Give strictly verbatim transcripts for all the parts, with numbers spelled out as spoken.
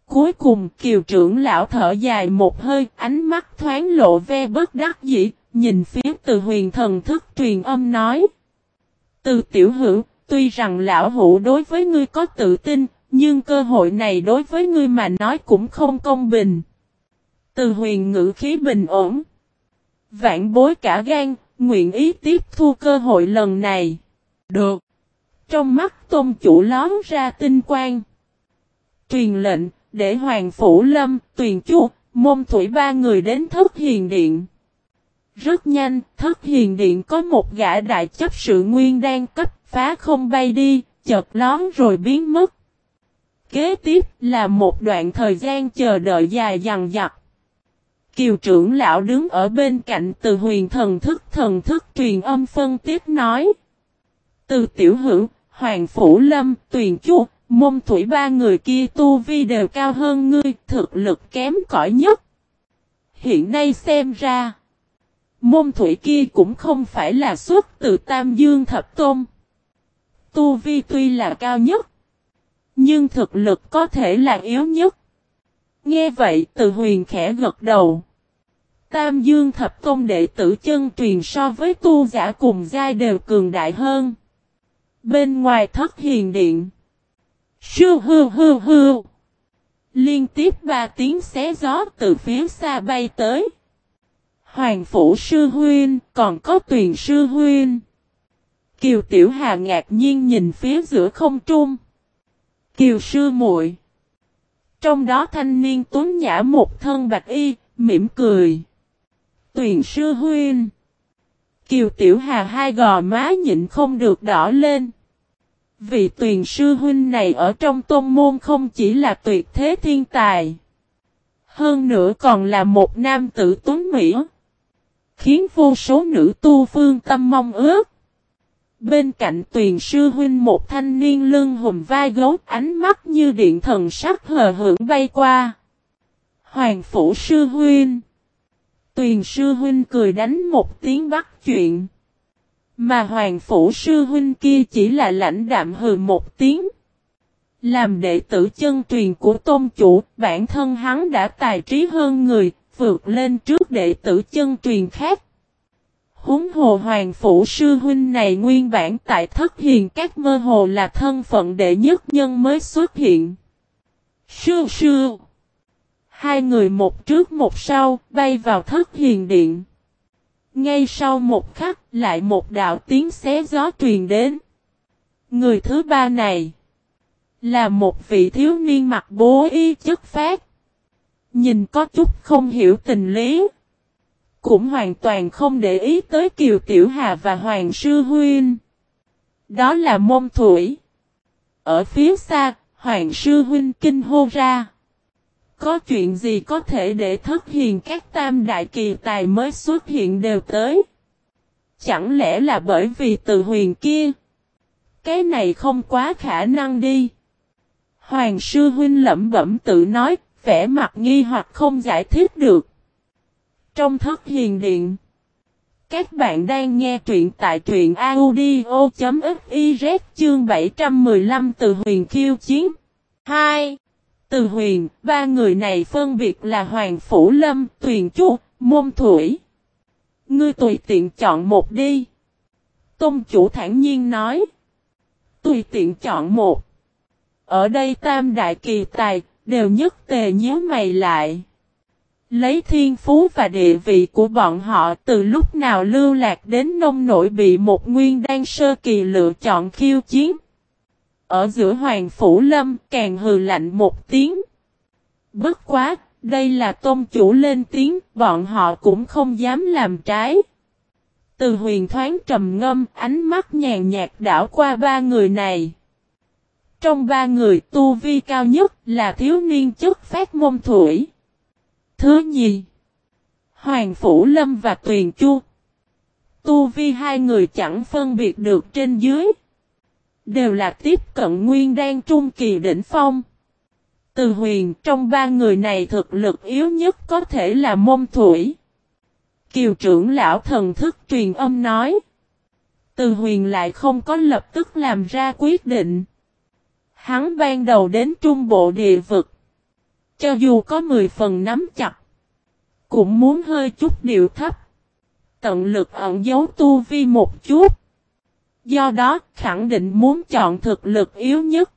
Cuối cùng Kiều trưởng lão thở dài một hơi, ánh mắt thoáng lộ ve bất đắc dĩ, nhìn phía Từ Huyền thần thức truyền âm nói. Từ tiểu hữu, tuy rằng lão hữu đối với ngươi có tự tin, nhưng cơ hội này đối với ngươi mà nói cũng không công bình. Từ Huyền ngữ khí bình ổn. Vạn bối cả gan, nguyện ý tiếp thu cơ hội lần này. Được. Trong mắt tôn chủ lón ra tinh quang. Truyền lệnh, để Hoàng Phủ Lâm, Tuyền Chu, Môn Thủy ba người đến Thất Hiền Điện. Rất nhanh, Thất Hiền Điện có một gã đại chấp sự nguyên đan cấp phá không bay đi, chợt lón rồi biến mất. Kế tiếp là một đoạn thời gian chờ đợi dài dằng dặc. Kiều trưởng lão đứng ở bên cạnh Từ Huyền thần thức thần thức truyền âm phân tiếp nói. Từ tiểu hữu, Hoàng Phủ Lâm, Tuyền Chu, Môn Thủy ba người kia tu vi đều cao hơn ngươi, thực lực kém cỏi nhất. Hiện nay xem ra, Môn Thủy kia cũng không phải là xuất từ Tam Dương Thập Tôn. Tu vi tuy là cao nhất, nhưng thực lực có thể là yếu nhất. Nghe vậy Từ Huyền khẽ gật đầu. Tam Dương Thập Tôn đệ tử chân truyền so với tu giả cùng giai đều cường đại hơn. Bên ngoài Thất Hiền Điện, sư hư hư hư, liên tiếp ba tiếng xé gió từ phía xa bay tới. Hoàng Phủ sư huynh, còn có Tuyền sư huynh. Kiều Tiểu Hà ngạc nhiên nhìn phía giữa không trung. Kiều sư muội. Trong đó thanh niên tuấn nhã một thân bạch y, mỉm cười. Tuyền sư huynh. Kiều Tiểu Hà hai gò má nhịn không được đỏ lên. Vị Tuyền sư huynh này ở trong tôn môn không chỉ là tuyệt thế thiên tài, hơn nữa còn là một nam tử tuấn mỹ, khiến vô số nữ tu phương tâm mong ước. Bên cạnh Tuyền sư huynh một thanh niên lưng hùm vai gấu, ánh mắt như điện thần sắc hờ hững bay qua. Hoàng Phủ sư huynh. Tuyền sư huynh cười đánh một tiếng bắt chuyện. Mà Hoàng Phủ sư huynh kia chỉ là lãnh đạm hừ một tiếng. Làm đệ tử chân truyền của tôn chủ, bản thân hắn đã tài trí hơn người, vượt lên trước đệ tử chân truyền khác. Huống hồ Hoàng Phủ sư huynh này nguyên bản tại Thất Hiền các mơ hồ là thân phận đệ nhất nhân mới xuất hiện. Sư sư. Hai người một trước một sau, bay vào Thất Hiền Điện. Ngay sau một khắc, lại một đạo tiếng xé gió truyền đến. Người thứ ba này là một vị thiếu niên mặc bố y chất phác. Nhìn có chút không hiểu tình lý. Cũng hoàn toàn không để ý tới Kiều Tiểu Hà và Hoàng Sư Huynh. Đó là Môn Thủy. Ở phía xa, Hoàng Sư Huynh kinh hô ra. Có chuyện gì có thể để Thất Hiền các tam đại kỳ tài mới xuất hiện đều tới? Chẳng lẽ là bởi vì Từ Huyền kia? Cái này không quá khả năng đi. Hoàng Sư Huynh lẩm bẩm tự nói, vẻ mặt nghi hoặc không giải thích được. Trong Thất Hiền Điện, các bạn đang nghe truyện tại truyện audio.fiz chương bảy trăm mười lăm Từ Huyền khiêu chiến. hai. Từ Huyền, ba người này phân biệt là Hoàng Phủ Lâm, Tuyền Chu, Môn Thủy. Ngươi tùy tiện chọn một đi. Tôn chủ thản nhiên nói. Tùy tiện chọn một. Ở đây tam đại kỳ tài, đều nhất tề nhíu mày lại. Lấy thiên phú và địa vị của bọn họ từ lúc nào lưu lạc đến nông nổi bị một nguyên đan sơ kỳ lựa chọn khiêu chiến. Ở giữa Hoàng Phủ Lâm càng hừ lạnh một tiếng. Bất quá, đây là tôn chủ lên tiếng, bọn họ cũng không dám làm trái. Từ Huyền thoáng trầm ngâm, ánh mắt nhàn nhạt đảo qua ba người này. Trong ba người tu vi cao nhất là thiếu niên chất phát Môn Thủy. Thứ nhì, Hoàng Phủ Lâm và Tuyền Chu. Tu vi hai người chẳng phân biệt được trên dưới. Đều là tiếp cận nguyên đan trung kỳ đỉnh phong. Từ Huyền trong ba người này thực lực yếu nhất có thể là Môn Thủy. Kiều trưởng lão thần thức truyền âm nói. Từ Huyền lại không có lập tức làm ra quyết định. Hắn ban đầu đến trung bộ địa vực. cho dù có mười phần nắm chặt, cũng muốn hơi chút điệu thấp, tận lực ẩn giấu tu vi một chút. Do đó, khẳng định muốn chọn thực lực yếu nhất.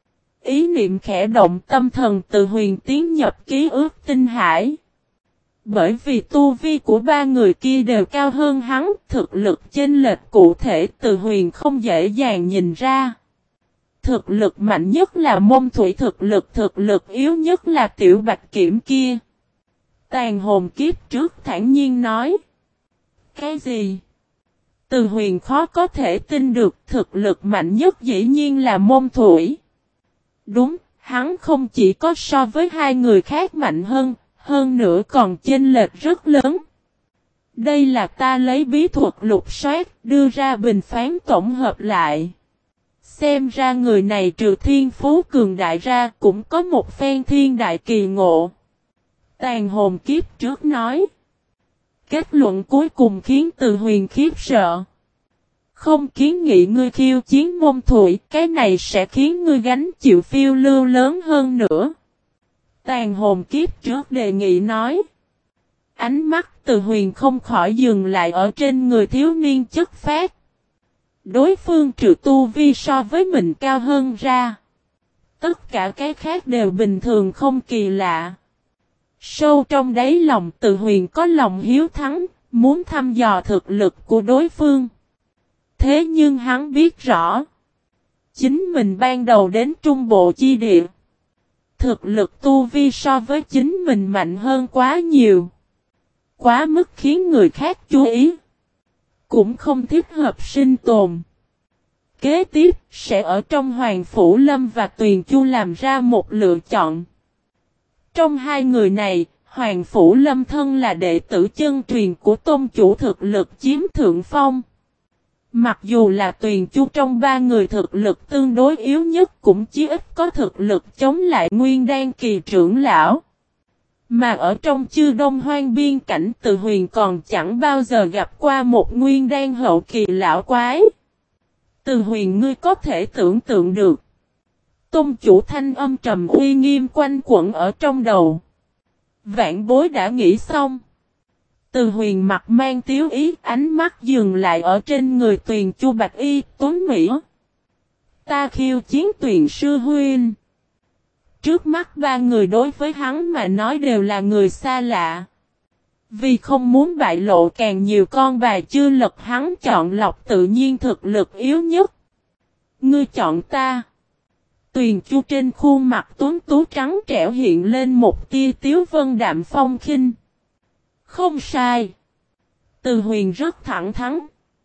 Ý niệm khẽ động, tâm thần Từ Huyền tiến nhập ký ức tinh hải. Bởi vì tu vi của ba người kia đều cao hơn hắn, thực lực chênh lệch cụ thể Từ Huyền không dễ dàng nhìn ra. Thực lực mạnh nhất là Mông Thủy, thực lực thực lực yếu nhất là Tiểu Bạch Kiểm kia. Tàn hồn kiếp trước thản nhiên nói. Cái gì? Từ Huyền khó có thể tin được, thực lực mạnh nhất dĩ nhiên là Mông Thủy. Đúng, hắn không chỉ có so với hai người khác mạnh hơn, hơn nữa còn chênh lệch rất lớn. Đây là ta lấy bí thuật lục soát, đưa ra bình phán tổng hợp lại. Xem ra người này trừ thiên phú cường đại ra cũng có một phen thiên đại kỳ ngộ. Tàn hồn kiếp trước nói. Kết luận cuối cùng khiến Từ Huyền khiếp sợ. Không kiến nghị ngươi khiêu chiến Mông Thủy, cái này sẽ khiến ngươi gánh chịu phiêu lưu lớn hơn nữa. Tàn hồn kiếp trước đề nghị nói. Ánh mắt Từ Huyền không khỏi dừng lại ở trên người thiếu niên chất phác. Đối phương trừ tu vi so với mình cao hơn ra. Tất cả cái khác đều bình thường không kỳ lạ. Sâu trong đáy lòng Từ Huyền có lòng hiếu thắng, muốn thăm dò thực lực của đối phương. Thế nhưng hắn biết rõ. Chính mình ban đầu đến trung bộ chi địa. Thực lực tu vi so với chính mình mạnh hơn quá nhiều. Quá mức khiến người khác chú ý. Cũng không thích hợp sinh tồn. Kế tiếp sẽ ở trong Hoàng Phủ Lâm và Tuyền Chu làm ra một lựa chọn. Trong hai người này, Hoàng Phủ Lâm thân là đệ tử chân truyền của tôn chủ, thực lực chiếm thượng phong. Mặc dù là Tuyền Chu trong ba người thực lực tương đối yếu nhất cũng chí ít có thực lực chống lại Nguyên Đan kỳ trưởng lão. Mà ở trong Chư Đông Hoang biên cảnh Từ Huyền còn chẳng bao giờ gặp qua một Nguyên Đan hậu kỳ lão quái. Từ Huyền ngươi có thể tưởng tượng được. Tôn chủ thanh âm trầm uy nghiêm quanh quẩn ở trong đầu. Vạn bối đã nghĩ xong. Từ Huyền mặt mang tiếu ý, ánh mắt dừng lại ở trên người Tuyền Chu Bạch Y, Tuấn Mỹ. Ta khiêu chiến Tuyền sư huynh. Trước mắt ba người đối với hắn mà nói đều là người xa lạ. Vì không muốn bại lộ càng nhiều con bài chưa lật, hắn chọn lọc tự nhiên thực lực yếu nhất. Ngươi chọn ta. Tuyền Chu trên khuôn mặt tuấn tú trắng trẻo hiện lên một tia tiếu vân đạm phong khinh. Không sai. Từ Huyền rất thẳng thắn.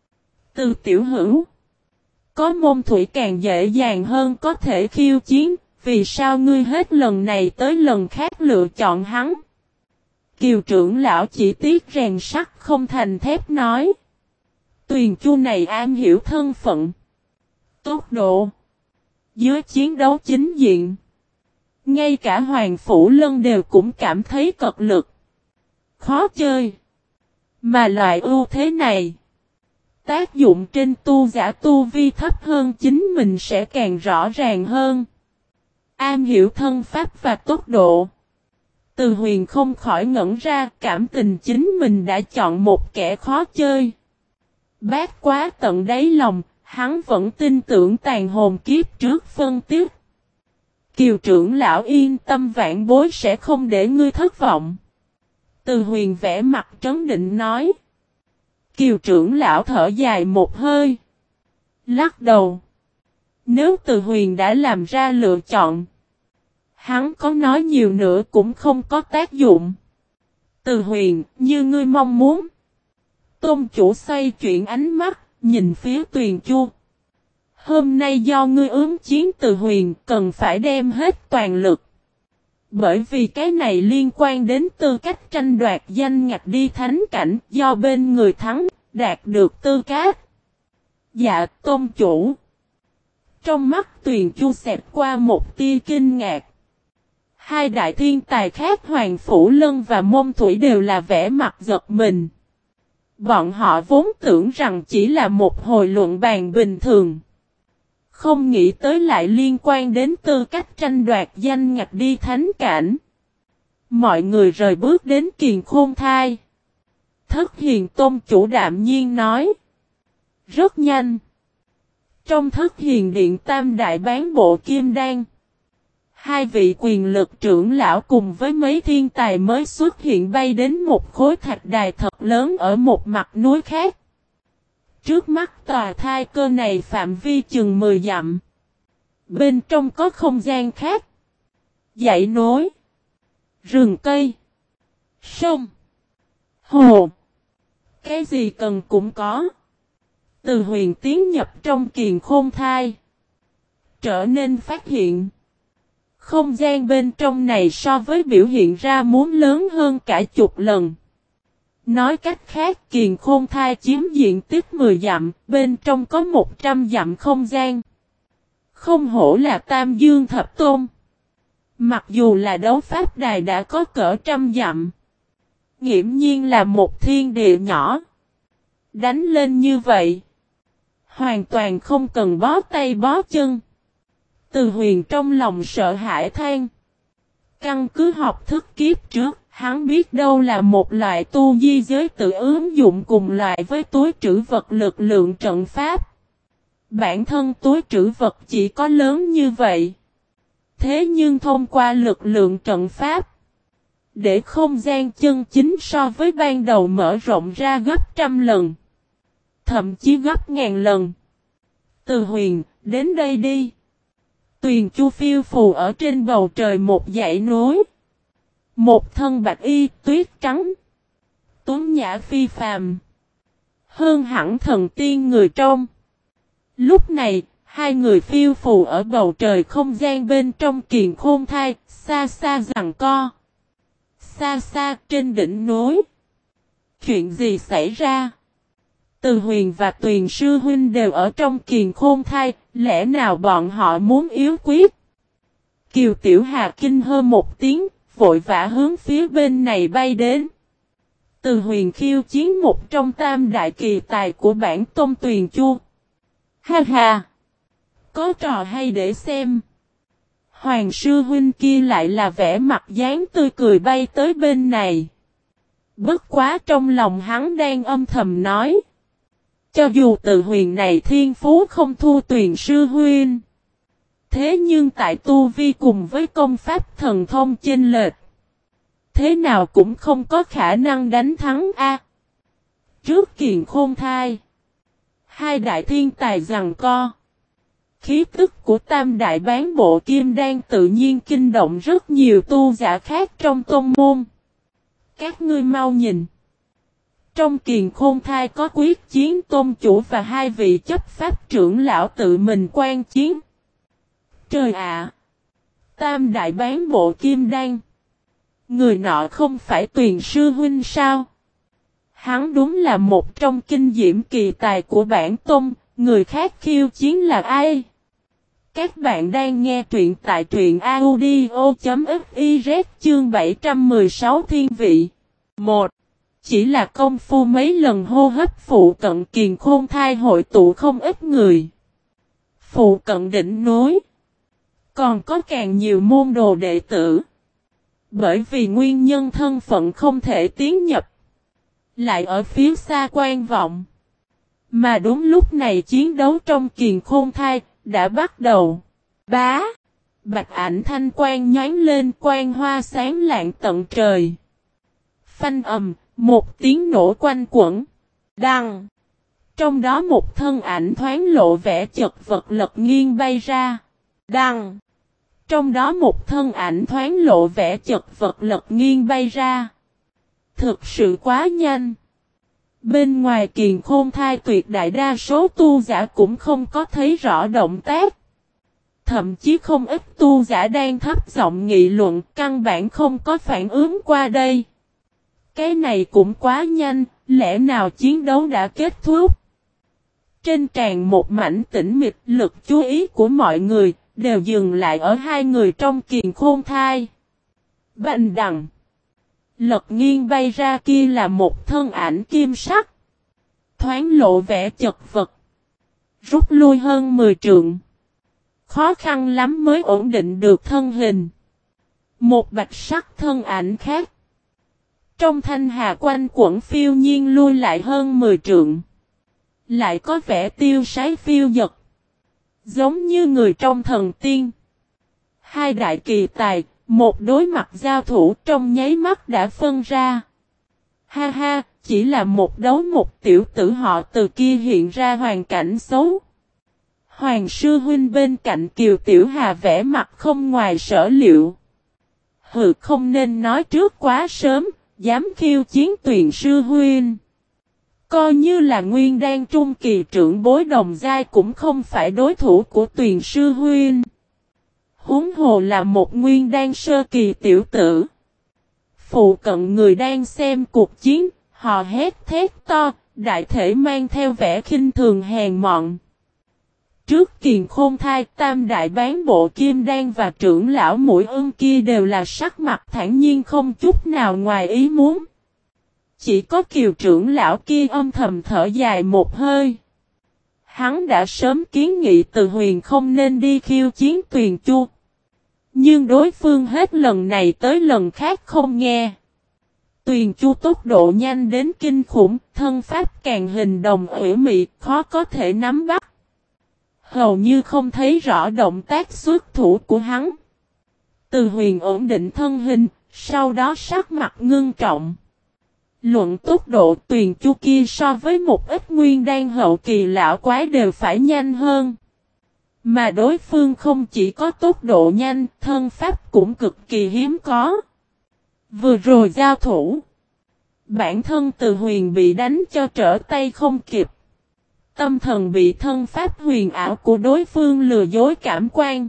Từ tiểu hữu. Có Mông Thủy càng dễ dàng hơn có thể khiêu chiến. Vì sao ngươi hết lần này tới lần khác lựa chọn hắn? Kiều trưởng lão chỉ tiếc rèn sắt không thành thép nói. Tuyền Chu này am hiểu thân phận. Tốc độ. Dưới chiến đấu chính diện. Ngay cả Hoàng Phủ Lân đều cũng cảm thấy cật lực. Khó chơi. Mà loại ưu thế này. Tác dụng trên tu giả tu vi thấp hơn chính mình sẽ càng rõ ràng hơn. Am hiểu thân pháp và tốc độ. Từ Huyền không khỏi ngẩn ra, cảm tình chính mình đã chọn một kẻ khó chơi. Bát quá tận đáy lòng, hắn vẫn tin tưởng tàn hồn kiếp trước phân tích. Kiều trưởng lão yên tâm, vạn bối sẽ không để ngươi thất vọng. Từ Huyền vẽ mặt trấn định nói. Kiều trưởng lão thở dài một hơi. Lắc đầu. Nếu Từ Huyền đã làm ra lựa chọn, hắn có nói nhiều nữa cũng không có tác dụng. Từ Huyền, như ngươi mong muốn. Tôn chủ xoay chuyển ánh mắt, nhìn phía Tuyền Chu. Hôm nay do ngươi ứng chiến Từ Huyền, cần phải đem hết toàn lực. Bởi vì cái này liên quan đến tư cách tranh đoạt danh ngạch đi thánh cảnh, do bên người thắng, đạt được tư cách. Dạ, tôn chủ. Trong mắt Tuyền Chu xẹt qua một tia kinh ngạc. Hai đại thiên tài khác Hoàng Phủ Lân và Mông Thủy đều là vẻ mặt giật mình. Bọn họ vốn tưởng rằng chỉ là một hồi luận bàn bình thường. Không nghĩ tới lại liên quan đến tư cách tranh đoạt danh ngạch đi thánh cảnh. Mọi người rời bước đến kiền khôn thai. Thất hiền tôn chủ đạm nhiên nói. Rất nhanh. Trong thất hiền điện tam đại bán bộ kim đan. Hai vị quyền lực trưởng lão cùng với mấy thiên tài mới xuất hiện bay đến một khối thạch đài thật lớn ở một mặt núi khác. Trước mắt tòa thai cơ này phạm vi chừng mười dặm. Bên trong có không gian khác. Dãy núi. Rừng cây. Sông. Hồ. Cái gì cần cũng có. Từ huyền tiến nhập trong kiền khôn thai. Trở nên phát hiện. Không gian bên trong này so với biểu hiện ra muốn lớn hơn cả chục lần. Nói cách khác kiền khôn thai chiếm diện tích mười dặm, bên trong có một trăm dặm không gian. Không hổ là Tam Dương Thập Tôn. Mặc dù là đấu pháp đài đã có cỡ trăm dặm. Nghiễm nhiên là một thiên địa nhỏ. Đánh lên như vậy. Hoàn toàn không cần bó tay bó chân. Từ huyền trong lòng sợ hãi than. Căn cứ học thức kiếp trước, hắn biết đâu là một loại tu di giới tự ứng dụng cùng loại với túi trữ vật lực lượng trận pháp. Bản thân túi trữ vật chỉ có lớn như vậy. Thế nhưng thông qua lực lượng trận pháp, để không gian chân chính so với ban đầu mở rộng ra gấp trăm lần. Thậm chí gấp ngàn lần. Từ huyền, đến đây đi. Tuyền Chu phiêu phù ở trên bầu trời một dãy núi. Một thân bạch y tuyết trắng. Tuấn nhã phi phàm. Hơn hẳn thần tiên người trong. Lúc này, hai người phiêu phù ở bầu trời không gian bên trong kiền khôn thai, xa xa giằng co. Xa xa trên đỉnh núi. Chuyện gì xảy ra? Từ huyền và Tuyền sư huynh đều ở trong kiền khôn thai, lẽ nào bọn họ muốn yếu quyết? Kiều Tiểu Hà kinh hơ một tiếng, vội vã hướng phía bên này bay đến. Từ huyền khiêu chiến một trong tam đại kỳ tài của bản tôn Tuyền Chu. Ha ha! Có trò hay để xem. Hoàng sư huynh kia lại là vẻ mặt dáng tươi cười bay tới bên này. Bất quá trong lòng hắn đang âm thầm nói. Cho dù từ huyền này thiên phú không thua Tuyền sư huynh. Thế nhưng tại tu vi cùng với công pháp thần thông chênh lệch. Thế nào cũng không có khả năng đánh thắng A. Trước kiền khôn thai. Hai đại thiên tài giằng co. Khí tức của tam đại bán bộ kim đan tự nhiên kinh động rất nhiều tu giả khác trong tôn môn. Các ngươi mau nhìn. Trong kiền khôn thai có quyết chiến tôn chủ và hai vị chấp pháp trưởng lão tự mình quan chiến. Trời ạ! Tam đại bán bộ kim đan. Người nọ không phải Tuyền sư huynh sao? Hắn đúng là một trong kinh diễm kỳ tài của bản tôn, người khác khiêu chiến là ai? Các bạn đang nghe truyện tại truyện audio chấm fiz chương bảy trăm mười sáu thiên vị. một. Chỉ là công phu mấy lần hô hấp phụ cận kiền khôn thai hội tụ không ít người. Phụ cận đỉnh núi. Còn có càng nhiều môn đồ đệ tử. Bởi vì nguyên nhân thân phận không thể tiến nhập. Lại ở phía xa quan vọng. Mà đúng lúc này chiến đấu trong kiền khôn thai đã bắt đầu. Bá. Bạch ảnh thanh quang nhánh lên quang hoa sáng lạng tận trời. Phanh ầm. Một tiếng nổ quanh quẩn. Đăng. Trong đó một thân ảnh thoáng lộ vẻ chật vật lật nghiêng bay ra. Đăng. Trong đó một thân ảnh thoáng lộ vẻ chật vật lật nghiêng bay ra. Thực sự quá nhanh. Bên ngoài kiền khôn thai tuyệt đại đa số tu giả cũng không có thấy rõ động tác. Thậm chí không ít tu giả đang thấp giọng nghị luận căn bản không có phản ứng qua đây. Cái này cũng quá nhanh, lẽ nào chiến đấu đã kết thúc? Trên tràn một mảnh tĩnh mịch, lực chú ý của mọi người đều dừng lại ở hai người trong kiền khôn thai. Bành đằng. Lật nghiêng bay ra kia là một thân ảnh kim sắc. Thoáng lộ vẻ chật vật. Rút lui hơn mười trượng. Khó khăn lắm mới ổn định được thân hình. Một bạch sắc thân ảnh khác. Trong thanh hà quanh quẩn phiêu nhiên lui lại hơn mười trượng. Lại có vẻ tiêu sái phiêu dật. Giống như người trong thần tiên. Hai đại kỳ tài, một đối mặt giao thủ trong nháy mắt đã phân ra. Ha ha, chỉ là một đấu một tiểu tử họ từ kia hiện ra hoàn cảnh xấu. Hoàng sư huynh bên cạnh Kiều Tiểu Hà vẽ mặt không ngoài sở liệu. Hừ, không nên nói trước quá sớm, dám khiêu chiến Tuyền sư huynh. Coi như là nguyên đan trung kỳ trưởng bối đồng giai cũng không phải đối thủ của Tuyền sư huynh. Huống hồ là một nguyên đan sơ kỳ tiểu tử. Phụ cận người đang xem cuộc chiến, họ hét thét to, đại thể mang theo vẻ khinh thường hèn mọn. Trước Kiền Khôn Thai, tam đại bán bộ kim đan và trưởng lão mũi ưng kia đều là sắc mặt thản nhiên không chút nào ngoài ý muốn. Chỉ có Kiều trưởng lão kia âm thầm thở dài một hơi. Hắn đã sớm kiến nghị Từ Huyền không nên đi khiêu chiến Tuyền Chu. Nhưng đối phương hết lần này tới lần khác không nghe. Tuyền Chu tốc độ nhanh đến kinh khủng, thân pháp càng hình đồng ủy mị, khó có thể nắm bắt. Hầu như không thấy rõ động tác xuất thủ của hắn. Từ Huyền ổn định thân hình, sau đó sắc mặt ngưng trọng. Luận tốc độ Tuyền Chu kia so với một ít nguyên đan hậu kỳ lão quái đều phải nhanh hơn. Mà đối phương không chỉ có tốc độ nhanh, thân pháp cũng cực kỳ hiếm có. Vừa rồi giao thủ, bản thân Từ Huyền bị đánh cho trở tay không kịp. Tâm thần bị thân pháp huyền ảo của đối phương lừa dối cảm quan.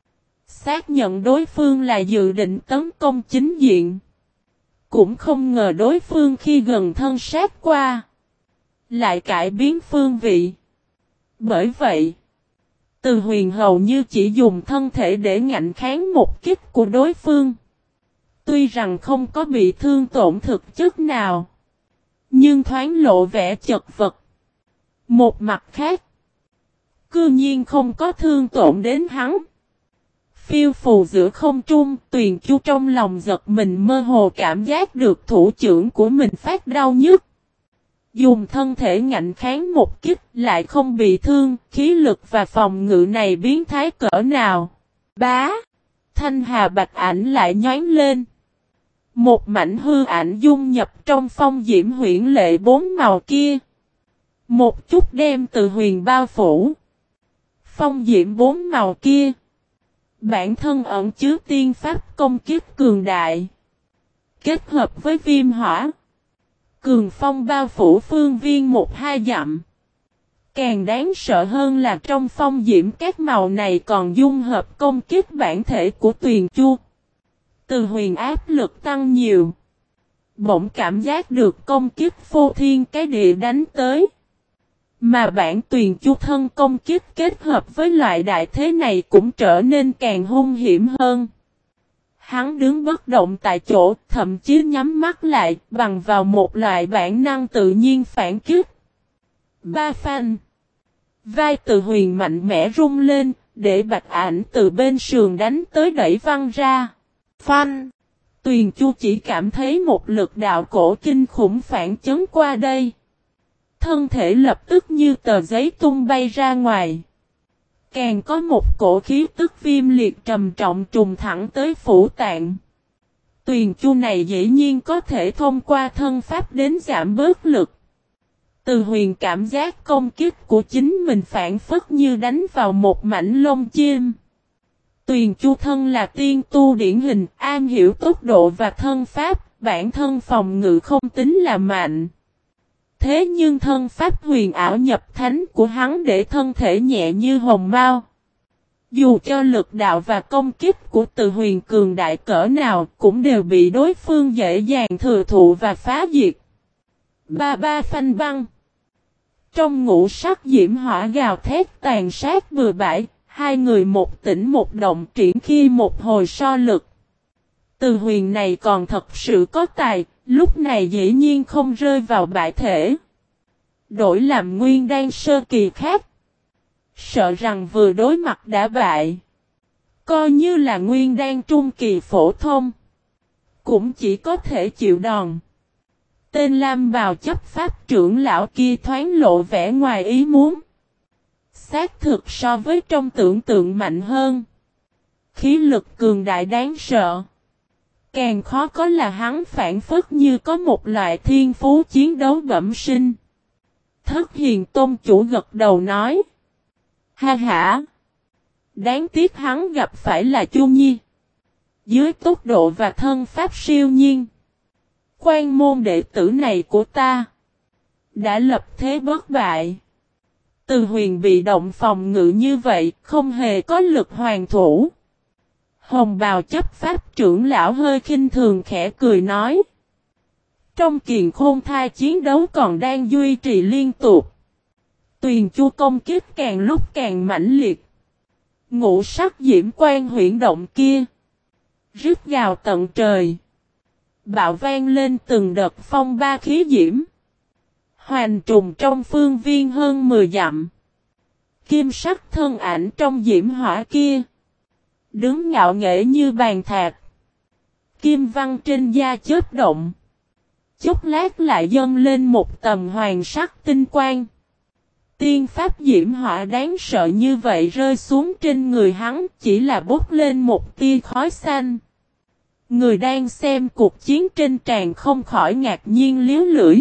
Xác nhận đối phương là dự định tấn công chính diện. Cũng không ngờ đối phương khi gần thân sát qua, lại cải biến phương vị. Bởi vậy, Từ Huyền hầu như chỉ dùng thân thể để ngạnh kháng một kích của đối phương. Tuy rằng không có bị thương tổn thực chất nào, nhưng thoáng lộ vẻ chật vật. Một mặt khác, cư nhiên không có thương tổn đến hắn. Phiêu phù giữa không trung, Tuyền Chu trong lòng giật mình mơ hồ cảm giác được thủ trưởng của mình phát đau nhức. Dùng thân thể ngạnh kháng một kích lại không bị thương, khí lực và phòng ngự này biến thái cỡ nào. Bá! Thanh hà bạch ảnh lại nhói lên. Một mảnh hư ảnh dung nhập trong phong diễm huyễn lệ bốn màu kia. Một chút đem Từ Huyền bao phủ. Phong diễm bốn màu kia, bản thân ẩn chứa tiên pháp công kích cường đại. Kết hợp với viêm hỏa, cường phong bao phủ phương viên một hai dặm. Càng đáng sợ hơn là trong phong diễm các màu này còn dung hợp công kích bản thể của Tuyền Chu. Từ Huyền áp lực tăng nhiều. Bỗng cảm giác được công kích phô thiên cái địa đánh tới. Mà bản Tuyền Chu thân công kích kết hợp với loại đại thế này cũng trở nên càng hung hiểm hơn. Hắn đứng bất động tại chỗ, thậm chí nhắm mắt lại, bằng vào một loại bản năng tự nhiên phản kích. Ba phanh. Vai Từ Huyền mạnh mẽ rung lên, để bạch ảnh từ bên sườn đánh tới đẩy văng ra. Phanh. Tuyền Chu chỉ cảm thấy một lực đạo cổ kinh khủng phản chấn qua đây. Thân thể lập tức như tờ giấy tung bay ra ngoài. Càng có một cổ khí tức viêm liệt trầm trọng trùng thẳng tới phủ tạng. Tuyền Chu này dĩ nhiên có thể thông qua thân pháp đến giảm bớt lực. Từ Huyền cảm giác công kích của chính mình phản phất như đánh vào một mảnh lông chim. Tuyền Chu thân là tiên tu điển hình, am hiểu tốc độ và thân pháp, bản thân phòng ngự không tính là mạnh. Thế nhưng thân pháp huyền ảo nhập thánh của hắn để thân thể nhẹ như hồng mao. Dù cho lực đạo và công kích của Từ Huyền cường đại cỡ nào cũng đều bị đối phương dễ dàng thừa thụ và phá diệt. Ba ba phanh băng. Trong ngũ sắc diễm hỏa gào thét tàn sát bừa bãi, hai người một tỉnh một động triển khi một hồi so lực. Từ Huyền này còn thật sự có tài, lúc này dĩ nhiên không rơi vào bại thể. Đổi làm nguyên đan sơ kỳ khác, sợ rằng vừa đối mặt đã bại. Coi như là nguyên đan trung kỳ phổ thông. Cũng chỉ có thể chịu đòn. Tên Lam Bào chấp pháp trưởng lão kia thoáng lộ vẻ ngoài ý muốn. Xác thực so với trong tưởng tượng mạnh hơn. Khí lực cường đại đáng sợ. Càng khó có là hắn phản phất như có một loại thiên phú chiến đấu bẩm sinh. Thất Hiền Tôn chủ gật đầu nói. Ha ha. Đáng tiếc hắn gặp phải là Chu Nhi. Dưới tốc độ và thân pháp siêu nhiên. Quan môn đệ tử này của ta. Đã lập thế bất bại. Từ Huyền bị động phòng ngự như vậy. Không hề có lực hoàn thủ. Hồng Bào chấp pháp trưởng lão hơi khinh thường khẽ cười nói. Trong kiền khôn thai chiến đấu còn đang duy trì liên tục. Tuyền Chu công kích càng lúc càng mãnh liệt. Ngũ sắc diễm quan huyễn động kia. Rít gào tận trời. Bạo vang lên từng đợt phong ba khí diễm. Hoàn trùng trong phương viên hơn mười dặm. Kim sắc thân ảnh trong diễm hỏa kia. Đứng ngạo nghễ như bàn thạch. Kim văn trên da chớp động. Chốc lát lại dâng lên một tầm hoàng sắc tinh quang. Tiên pháp diễm hỏa đáng sợ như vậy rơi xuống trên người hắn chỉ là bốc lên một tia khói xanh. Người đang xem cuộc chiến trên tràn không khỏi ngạc nhiên liếu lưỡi.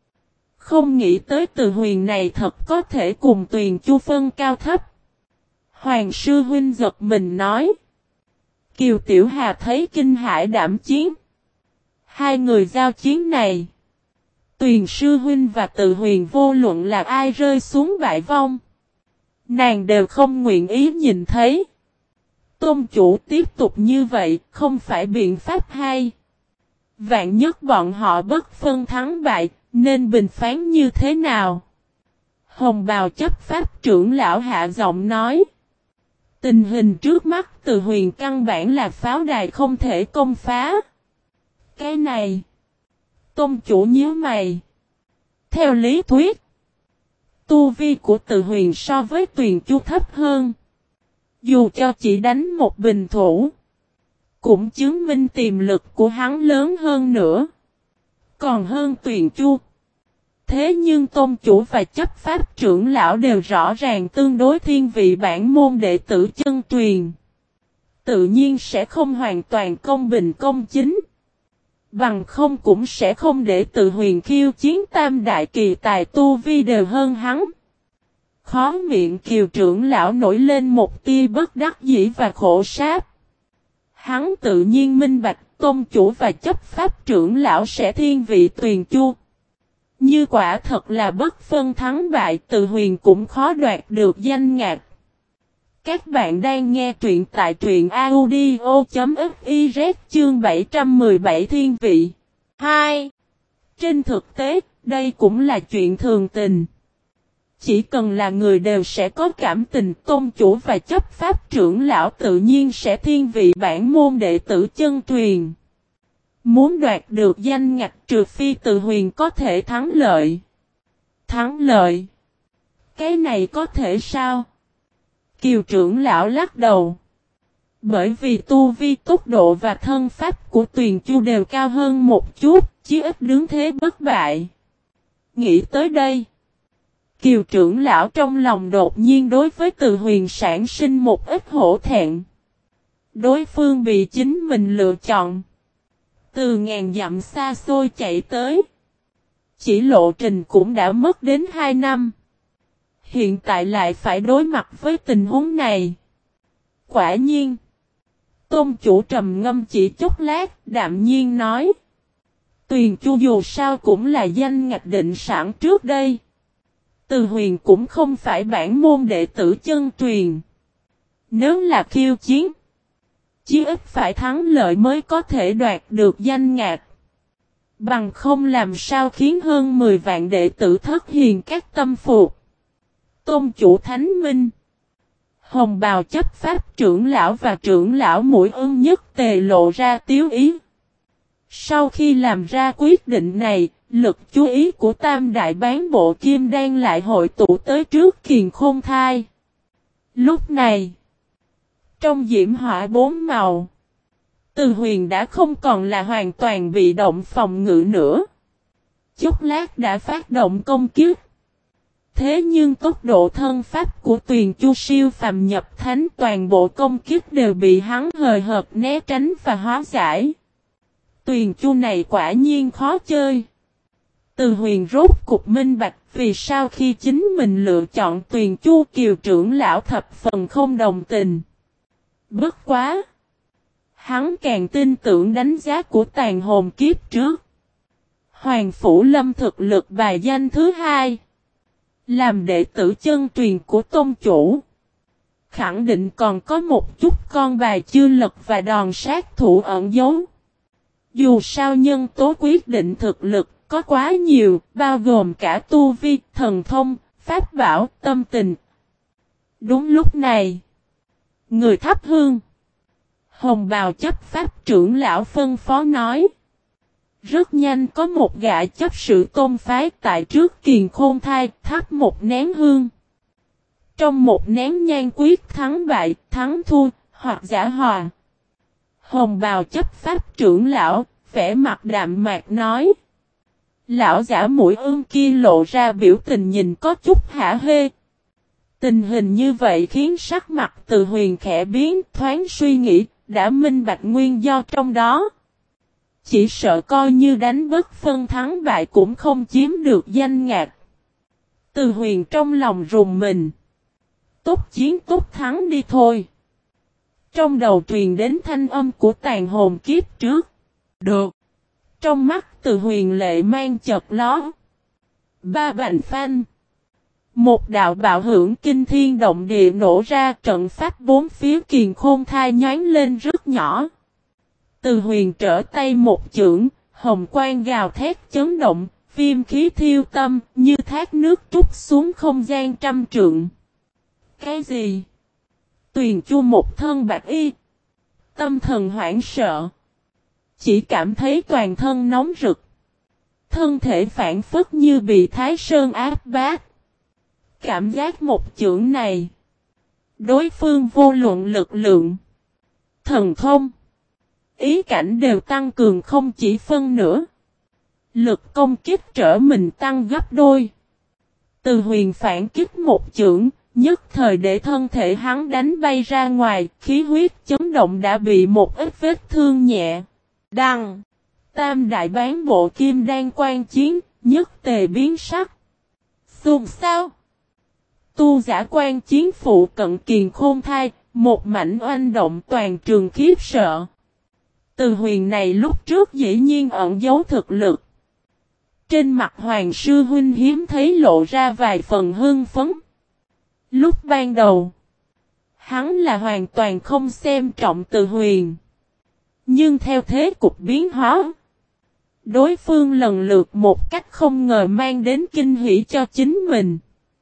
Không nghĩ tới Từ Huyền này thật có thể cùng Tuyền Chu phân cao thấp. Hoàng sư huynh giật mình nói. Kiều Tiểu Hà thấy kinh hãi đảm chiến. Hai người giao chiến này. Tuyền sư huynh và Từ Huyền vô luận là ai rơi xuống bại vong. Nàng đều không nguyện ý nhìn thấy. Tôn chủ tiếp tục như vậy không phải biện pháp hay. Vạn nhất bọn họ bất phân thắng bại nên bình phán như thế nào? Hồng Bào chấp pháp trưởng lão hạ giọng nói. Tình hình trước mắt Từ Huyền căn bản là pháo đài không thể công phá. Cái này. Tôn chủ nhíu mày. Theo lý thuyết. Tu vi của Từ Huyền so với Tuyền Chu thấp hơn. Dù cho chỉ đánh một bình thủ. Cũng chứng minh tiềm lực của hắn lớn hơn nữa. Còn hơn Tuyền Chu. Thế nhưng tôn chủ và chấp pháp trưởng lão đều rõ ràng tương đối thiên vị bản môn đệ tử chân truyền. Tự nhiên sẽ không hoàn toàn công bình công chính. Bằng không cũng sẽ không để Từ Huyền khiêu chiến tam đại kỳ tài tu vi đều hơn hắn. Khó miệng Kiều trưởng lão nổi lên một tia bất đắc dĩ và khổ sáp. Hắn tự nhiên minh bạch tôn chủ và chấp pháp trưởng lão sẽ thiên vị Tuyền Chu. Như quả thật là bất phân thắng bại Từ Huyền cũng khó đoạt được danh ngạc. Các bạn đang nghe truyện tại truyện audio.fiz chương bảy trăm mười bảy thiên vị. hai. Trên thực tế, đây cũng là chuyện thường tình. Chỉ cần là người đều sẽ có cảm tình tôn chủ và chấp pháp trưởng lão tự nhiên sẽ thiên vị bản môn đệ tử chân truyền. Muốn đoạt được danh ngạch trừ phi Từ Huyền có thể thắng lợi. Thắng lợi? Cái này có thể sao? Kiều trưởng lão lắc đầu. Bởi vì tu vi tốc độ và thân pháp của Tuyền Chu đều cao hơn một chút, chí ít đứng thế bất bại. Nghĩ tới đây. Kiều trưởng lão trong lòng đột nhiên đối với Từ Huyền sản sinh một ít hổ thẹn. Đối phương bị chính mình lựa chọn. Từ ngàn dặm xa xôi chạy tới. Chỉ lộ trình cũng đã mất đến hai năm. Hiện tại lại phải đối mặt với tình huống này. Quả nhiên. Tôn chủ trầm ngâm chỉ chốc lát, đạm nhiên nói. Tuyền Chu dù sao cũng là danh ngạch định sẵn trước đây. Từ Huyền cũng không phải bản môn đệ tử chân truyền. Nếu là khiêu chiến. Chí ít phải thắng lợi mới có thể đoạt được danh ngạch. Bằng không làm sao khiến hơn mười vạn đệ tử Thất Hiền các tâm phục. Tôn chủ Thánh Minh. Hồng Bào chấp pháp trưởng lão và trưởng lão mũi ưng nhất tề lộ ra tiếu ý. Sau khi làm ra quyết định này, lực chú ý của tam đại bán bộ kim đan lại hội tụ tới trước kiền khôn thai. Lúc này, Trong diễm hỏa bốn màu, Từ Huyền đã không còn là hoàn toàn bị động phòng ngự nữa. Chốc lát đã phát động công kích. Thế nhưng tốc độ thân pháp của Tuyền Chu siêu phàm nhập thánh, toàn bộ công kích đều bị hắn hời hợt né tránh và hóa giải. Tuyền Chu này quả nhiên khó chơi. Từ Huyền rốt cục minh bạch vì sao khi chính mình lựa chọn Tuyền Chu Kiều trưởng lão thập phần không đồng tình. Bất quá! Hắn càng tin tưởng đánh giá của tàn hồn kiếp trước. Hoàng Phủ Lâm thực lực bài danh thứ hai. Làm đệ tử chân truyền của tôn chủ. Khẳng định còn có một chút con bài chưa lật và đòn sát thủ ẩn giấu. Dù sao nhân tố quyết định thực lực có quá nhiều, bao gồm cả tu vi, thần thông, pháp bảo, tâm tình. Đúng lúc này, người thắp hương, hồng bào chấp pháp trưởng lão phân phó nói. Rất nhanh có một gã chấp sự tôn phái tại trước kiền khôn thai thắp một nén hương. Trong một nén nhang quyết thắng bại, thắng thua, hoặc giả hòa. Hồng bào chấp pháp trưởng lão, vẻ mặt đạm mạc nói. Lão giả mũi ương kia lộ ra biểu tình nhìn có chút hả hê. Tình hình như vậy khiến sắc mặt Từ Huyền khẽ biến, thoáng suy nghĩ, đã minh bạch nguyên do trong đó. Chỉ sợ coi như đánh bất phân thắng bại cũng không chiếm được danh ngạc. Từ Huyền trong lòng rùng mình. Tốt chiến tốt thắng đi thôi. Trong đầu truyền đến thanh âm của tàn hồn kiếp trước. Được. Trong mắt Từ Huyền lệ mang chợt ló. Ba bành phanh. Một đạo bạo hưởng kinh thiên động địa nổ ra, trận pháp bốn phía kiền khôn thai nhoáng lên rất nhỏ. Từ Huyền trở tay một chưởng, hồng quang gào thét chấn động, viêm khí thiêu tâm, như thác nước trút xuống không gian trăm trượng. Cái gì? Tuyền Chu một thân bạc y. Tâm thần hoảng sợ. Chỉ cảm thấy toàn thân nóng rực. Thân thể phản phất như bị Thái Sơn áp bát. Cảm giác một chưởng này. Đối phương vô luận lực lượng. Thần thông. Ý cảnh đều tăng cường không chỉ phân nửa. Lực công kích trở mình tăng gấp đôi. Từ Huyền phản kích một chưởng, nhất thời để thân thể hắn đánh bay ra ngoài, khí huyết chấn động đã bị một ít vết thương nhẹ. Đăng, tam đại bán bộ kim đan quan chiến, nhất tề biến sắc. Xùm sao? Tu giả quan chiến phụ cận kiền khôn thai, một mảnh oanh động toàn trường khiếp sợ. Từ Huyền này lúc trước dĩ nhiên ẩn giấu thực lực. Trên mặt Hoàng sư huynh hiếm thấy lộ ra vài phần hưng phấn. Lúc ban đầu, hắn là hoàn toàn không xem trọng Từ Huyền. Nhưng theo thế cục biến hóa, đối phương lần lượt một cách không ngờ mang đến kinh hỉ cho chính mình.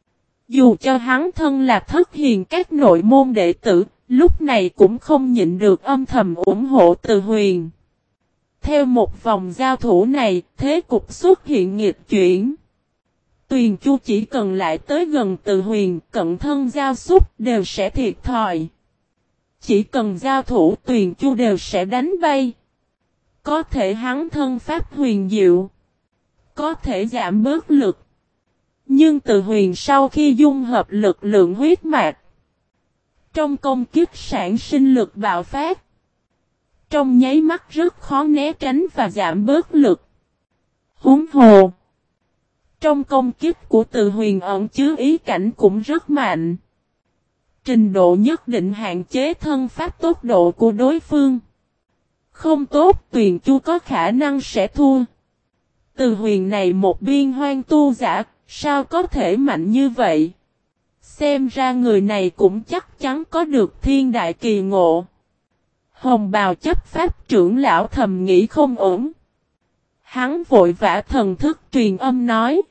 Dù cho hắn thân là thất hiền các nội môn đệ tử, lúc này cũng không nhịn được âm thầm ủng hộ Từ Huyền. Theo một vòng giao thủ này, thế cục xuất hiện nghịch chuyển. Tuyền Chu chỉ cần lại tới gần Từ Huyền, cận thân giao xúc đều sẽ thiệt thòi. Chỉ cần giao thủ Tuyền Chu đều sẽ đánh bay. Có thể hắn thân pháp huyền diệu. Có thể giảm bớt lực. Nhưng Từ Huyền sau khi dung hợp lực lượng huyết mạch, trong công kích sản sinh lực bạo phát. Trong nháy mắt rất khó né tránh và giảm bớt lực. Huống hồ. Trong công kích của Từ Huyền ẩn chứa ý cảnh cũng rất mạnh. Trình độ nhất định hạn chế thân pháp tốc độ của đối phương. Không tốt, Tuyền Chu có khả năng sẽ thua. Từ Huyền này một biên hoang tu giả, sao có thể mạnh như vậy? Xem ra người này cũng chắc chắn có được thiên đại kỳ ngộ. Hồng bào chấp pháp trưởng lão thầm nghĩ không ổn. Hắn vội vã thần thức truyền âm nói.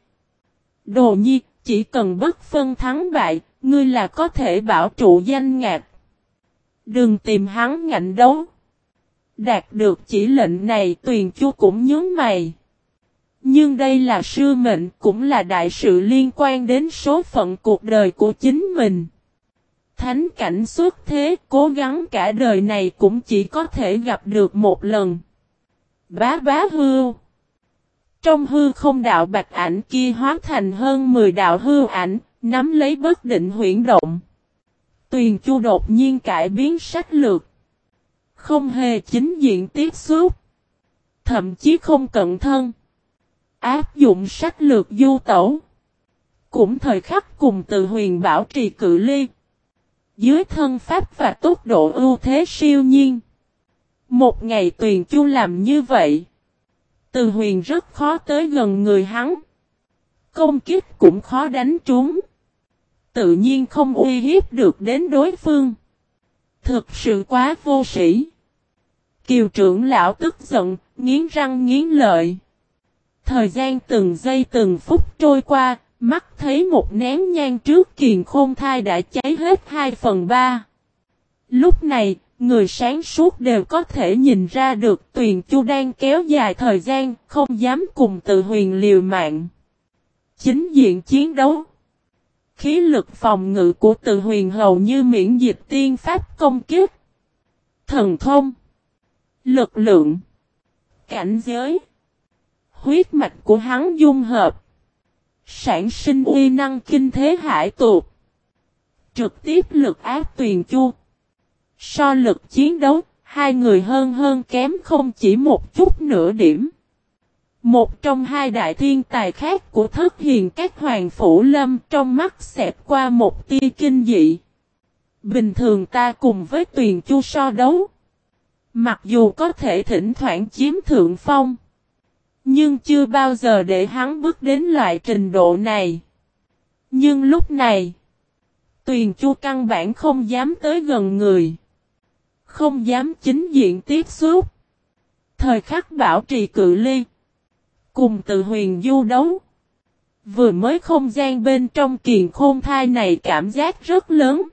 Đồ nhi, chỉ cần bất phân thắng bại, ngươi là có thể bảo trụ danh ngạc. Đừng tìm hắn ngạnh đấu. Đạt được chỉ lệnh này Tuyền Chu cũng nhướng mày. Nhưng đây là sư mệnh, cũng là đại sự liên quan đến số phận cuộc đời của chính mình. thánh cảnh xuất thế, cố gắng cả đời này cũng chỉ có thể gặp được một lần. Bá bá hưu. Trong hư không đạo bạch ảnh kia hóa thành hơn mười đạo hư ảnh, nắm lấy bất định huyễn động. Tuyền Chu đột nhiên cải biến sách lược. Không hề chính diện tiếp xúc. Thậm chí không cận thân. Áp dụng sách lược du tẩu. Cũng thời khắc cùng Từ Huyền bảo trì cự ly. Dưới thân pháp và tốc độ ưu thế siêu nhiên. Một ngày Tuyền Chu làm như vậy. Từ Huyền rất khó tới gần người hắn. Công kích cũng khó đánh trúng. Tự nhiên không uy hiếp được đến đối phương. Thực sự quá vô sĩ. Kiều trưởng lão tức giận, nghiến răng nghiến lợi. Thời gian từng giây từng phút trôi qua, mắt thấy một nén nhang trước Kiền Khôn Thai đã cháy hết hai phần ba. Lúc này, người sáng suốt đều có thể nhìn ra được Tuyền Chu đang kéo dài thời gian, không dám cùng Từ Huyền liều mạng. Chính diện chiến đấu. Khí lực phòng ngự của Từ Huyền hầu như miễn dịch tiên pháp công kích. Thần thông. Lực lượng. Cảnh giới. Huyết mạch của hắn dung hợp. Sản sinh uy năng kinh thế hải tuột. Trực tiếp lực áp Tuyền Chu. So lực chiến đấu, hai người hơn hơn kém không chỉ một chút nửa điểm. Một trong hai đại thiên tài khác của Thất Hiền các Hoàng Phủ Lâm trong mắt xẹt qua một tia kinh dị. Bình thường ta cùng với Tuyền Chu so đấu. Mặc dù có thể thỉnh thoảng chiếm thượng phong. Nhưng chưa bao giờ để hắn bước đến loại trình độ này. Nhưng lúc này, Tuyền Chu căn bản không dám tới gần người. Không dám chính diện tiếp xúc. Thời khắc bảo trì cự ly. Cùng Từ Huyền du đấu. Vừa mới không gian bên trong Kiền Khôn Thai này cảm giác rất lớn.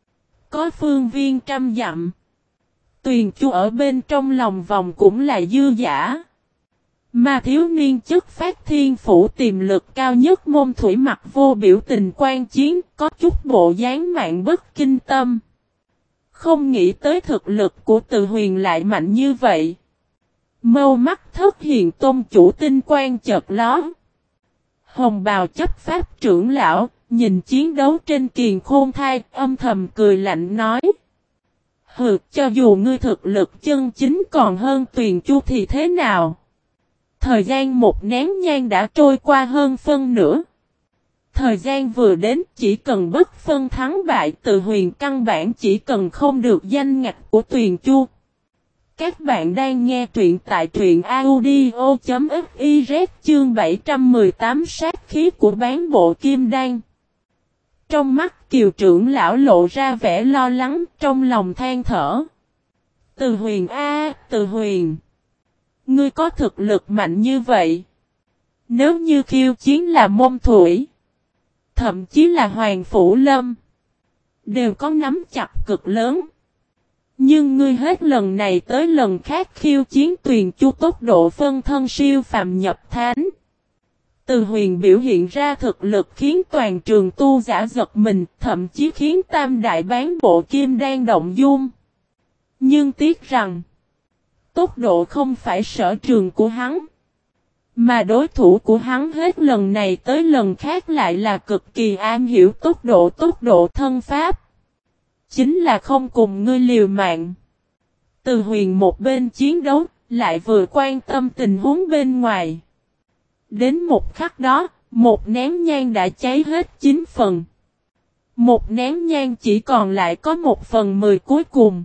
Có phương viên trăm dặm. Tuyền Chu ở bên trong lòng vòng cũng là dư giả. Mà thiếu niên chất phát thiên phủ tiềm lực cao nhất môn thủy mặt vô biểu tình quan chiến, có chút bộ dáng mạng bất kinh tâm. Không nghĩ tới thực lực của Từ Huyền lại mạnh như vậy. Mâu mắt Thất Hiền tôn chủ tinh quan chợt lóe. Hồng bào chấp pháp trưởng lão, nhìn chiến đấu trên Kiền Khôn Thai, âm thầm cười lạnh nói. Hừ, cho dù ngươi thực lực chân chính còn hơn Tuyền Chu thì thế nào? Thời gian một nén nhang đã trôi qua hơn phân nửa. Thời gian vừa đến chỉ cần bất phân thắng bại Từ Huyền căn bản chỉ cần không được danh ngạch của Tuyền Chu. Các bạn đang nghe truyện tại truyện audio chấm fiz chương bảy trăm mười tám sát khí của bán bộ kim đan. Trong mắt Kiều trưởng lão lộ ra vẻ lo lắng trong lòng than thở. Từ Huyền a, Từ Huyền. Ngươi có thực lực mạnh như vậy. Nếu như khiêu chiến là môn thủy. Thậm chí là Hoàng Phủ Lâm. Đều có nắm chặt cực lớn. Nhưng ngươi hết lần này tới lần khác khiêu chiến Tuyền Chu tốc độ phân thân siêu phàm nhập thánh. Từ Huyền biểu hiện ra thực lực khiến toàn trường tu giả giật mình, thậm chí khiến tam đại bán bộ kim đan động dung. Nhưng tiếc rằng, tốc độ không phải sở trường của hắn. Mà đối thủ của hắn hết lần này tới lần khác lại là cực kỳ am hiểu tốc độ tốc độ thân pháp. Chính là không cùng ngươi liều mạng. Từ Huyền một bên chiến đấu, lại vừa quan tâm tình huống bên ngoài. Đến một khắc đó, một nén nhang đã cháy hết chín phần. Một nén nhang chỉ còn lại có một phần mười cuối cùng.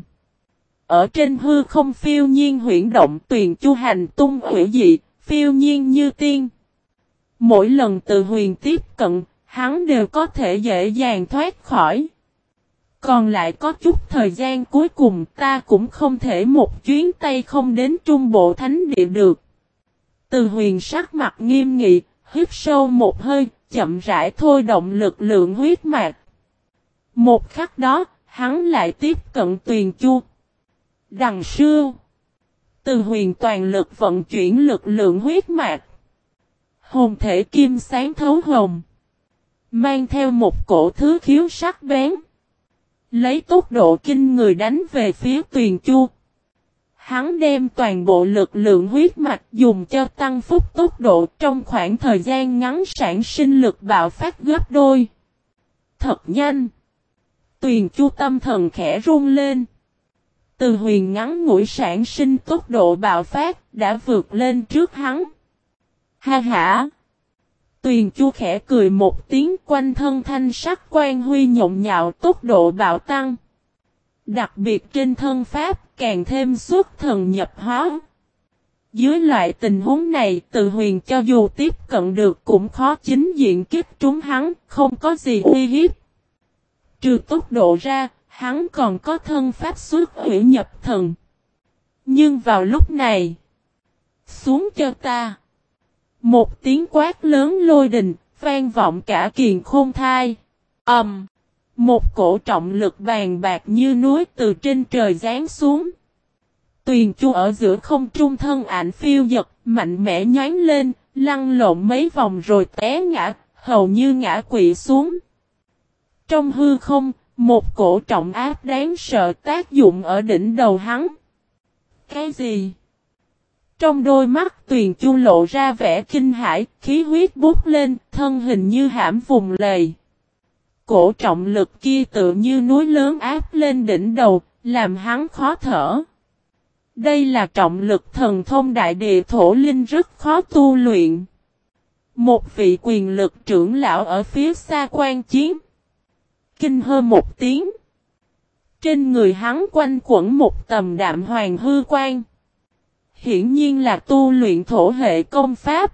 Ở trên hư không phiêu nhiên huyễn động Tuyền Chu hành tung hủy dị, phiêu nhiên như tiên. Mỗi lần Từ Huyền tiếp cận, hắn đều có thể dễ dàng thoát khỏi. Còn lại có chút thời gian cuối cùng ta cũng không thể một chuyến tay không đến Trung Bộ Thánh Địa được. Từ Huyền sắc mặt nghiêm nghị, hít sâu một hơi, chậm rãi thôi động lực lượng huyết mạch. Một khắc đó, hắn lại tiếp cận Tuyền Chu. Đằng xưa, Từ Huyền toàn lực vận chuyển lực lượng huyết mạch. Hồn thể kim sáng thấu hồng. Mang theo một cổ thứ khiếu sắc bén. lấy tốc độ kinh người đánh về phía Tuyền Chu. Hắn đem toàn bộ lực lượng huyết mạch dùng cho tăng phúc tốc độ trong khoảng thời gian ngắn sản sinh lực bạo phát gấp đôi. Thật nhanh. Tuyền Chu tâm thần khẽ run lên. Từ huyền ngắn ngủi sản sinh tốc độ bạo phát đã vượt lên trước hắn. Ha ha. Tuyền Chu khẽ cười một tiếng, quanh thân thanh sắc quan huy nhộn nhạo, tốc độ bạo tăng. Đặc biệt trên thân pháp càng thêm xuất thần nhập hóa. Dưới loại tình huống này, Từ huyền cho dù tiếp cận được cũng khó chính diện kích trúng hắn, không có gì uy hiếp. Trừ tốc độ ra, hắn còn có thân pháp xuất hủy nhập thần. Nhưng vào lúc này, xuống cho ta. Một tiếng quát lớn lôi đình, vang vọng cả kiền khôn thai. ầm, um, một cổ trọng lực bàn bạc như núi từ trên trời giáng xuống. Tuyền Chu ở giữa không trung thân ảnh phiêu dật, mạnh mẽ nhoáng lên, lăn lộn mấy vòng rồi té ngã, hầu như ngã quỵ xuống. Trong hư không, một cổ trọng áp đáng sợ tác dụng ở đỉnh đầu hắn. Cái gì? Trong đôi mắt Tuyền Chu lộ ra vẻ kinh hãi, khí huyết bút lên, thân hình như hãm vùng lầy. Cổ trọng lực kia tự như núi lớn áp lên đỉnh đầu, làm hắn khó thở. Đây là trọng lực thần thông đại địa thổ linh rất khó tu luyện. Một vị quyền lực trưởng lão ở phía xa quan chiến. Kinh hơ một tiếng. Trên người hắn quanh quẩn một tầm đạm hoàng hư quan. Hiển nhiên là tu luyện thổ hệ công pháp.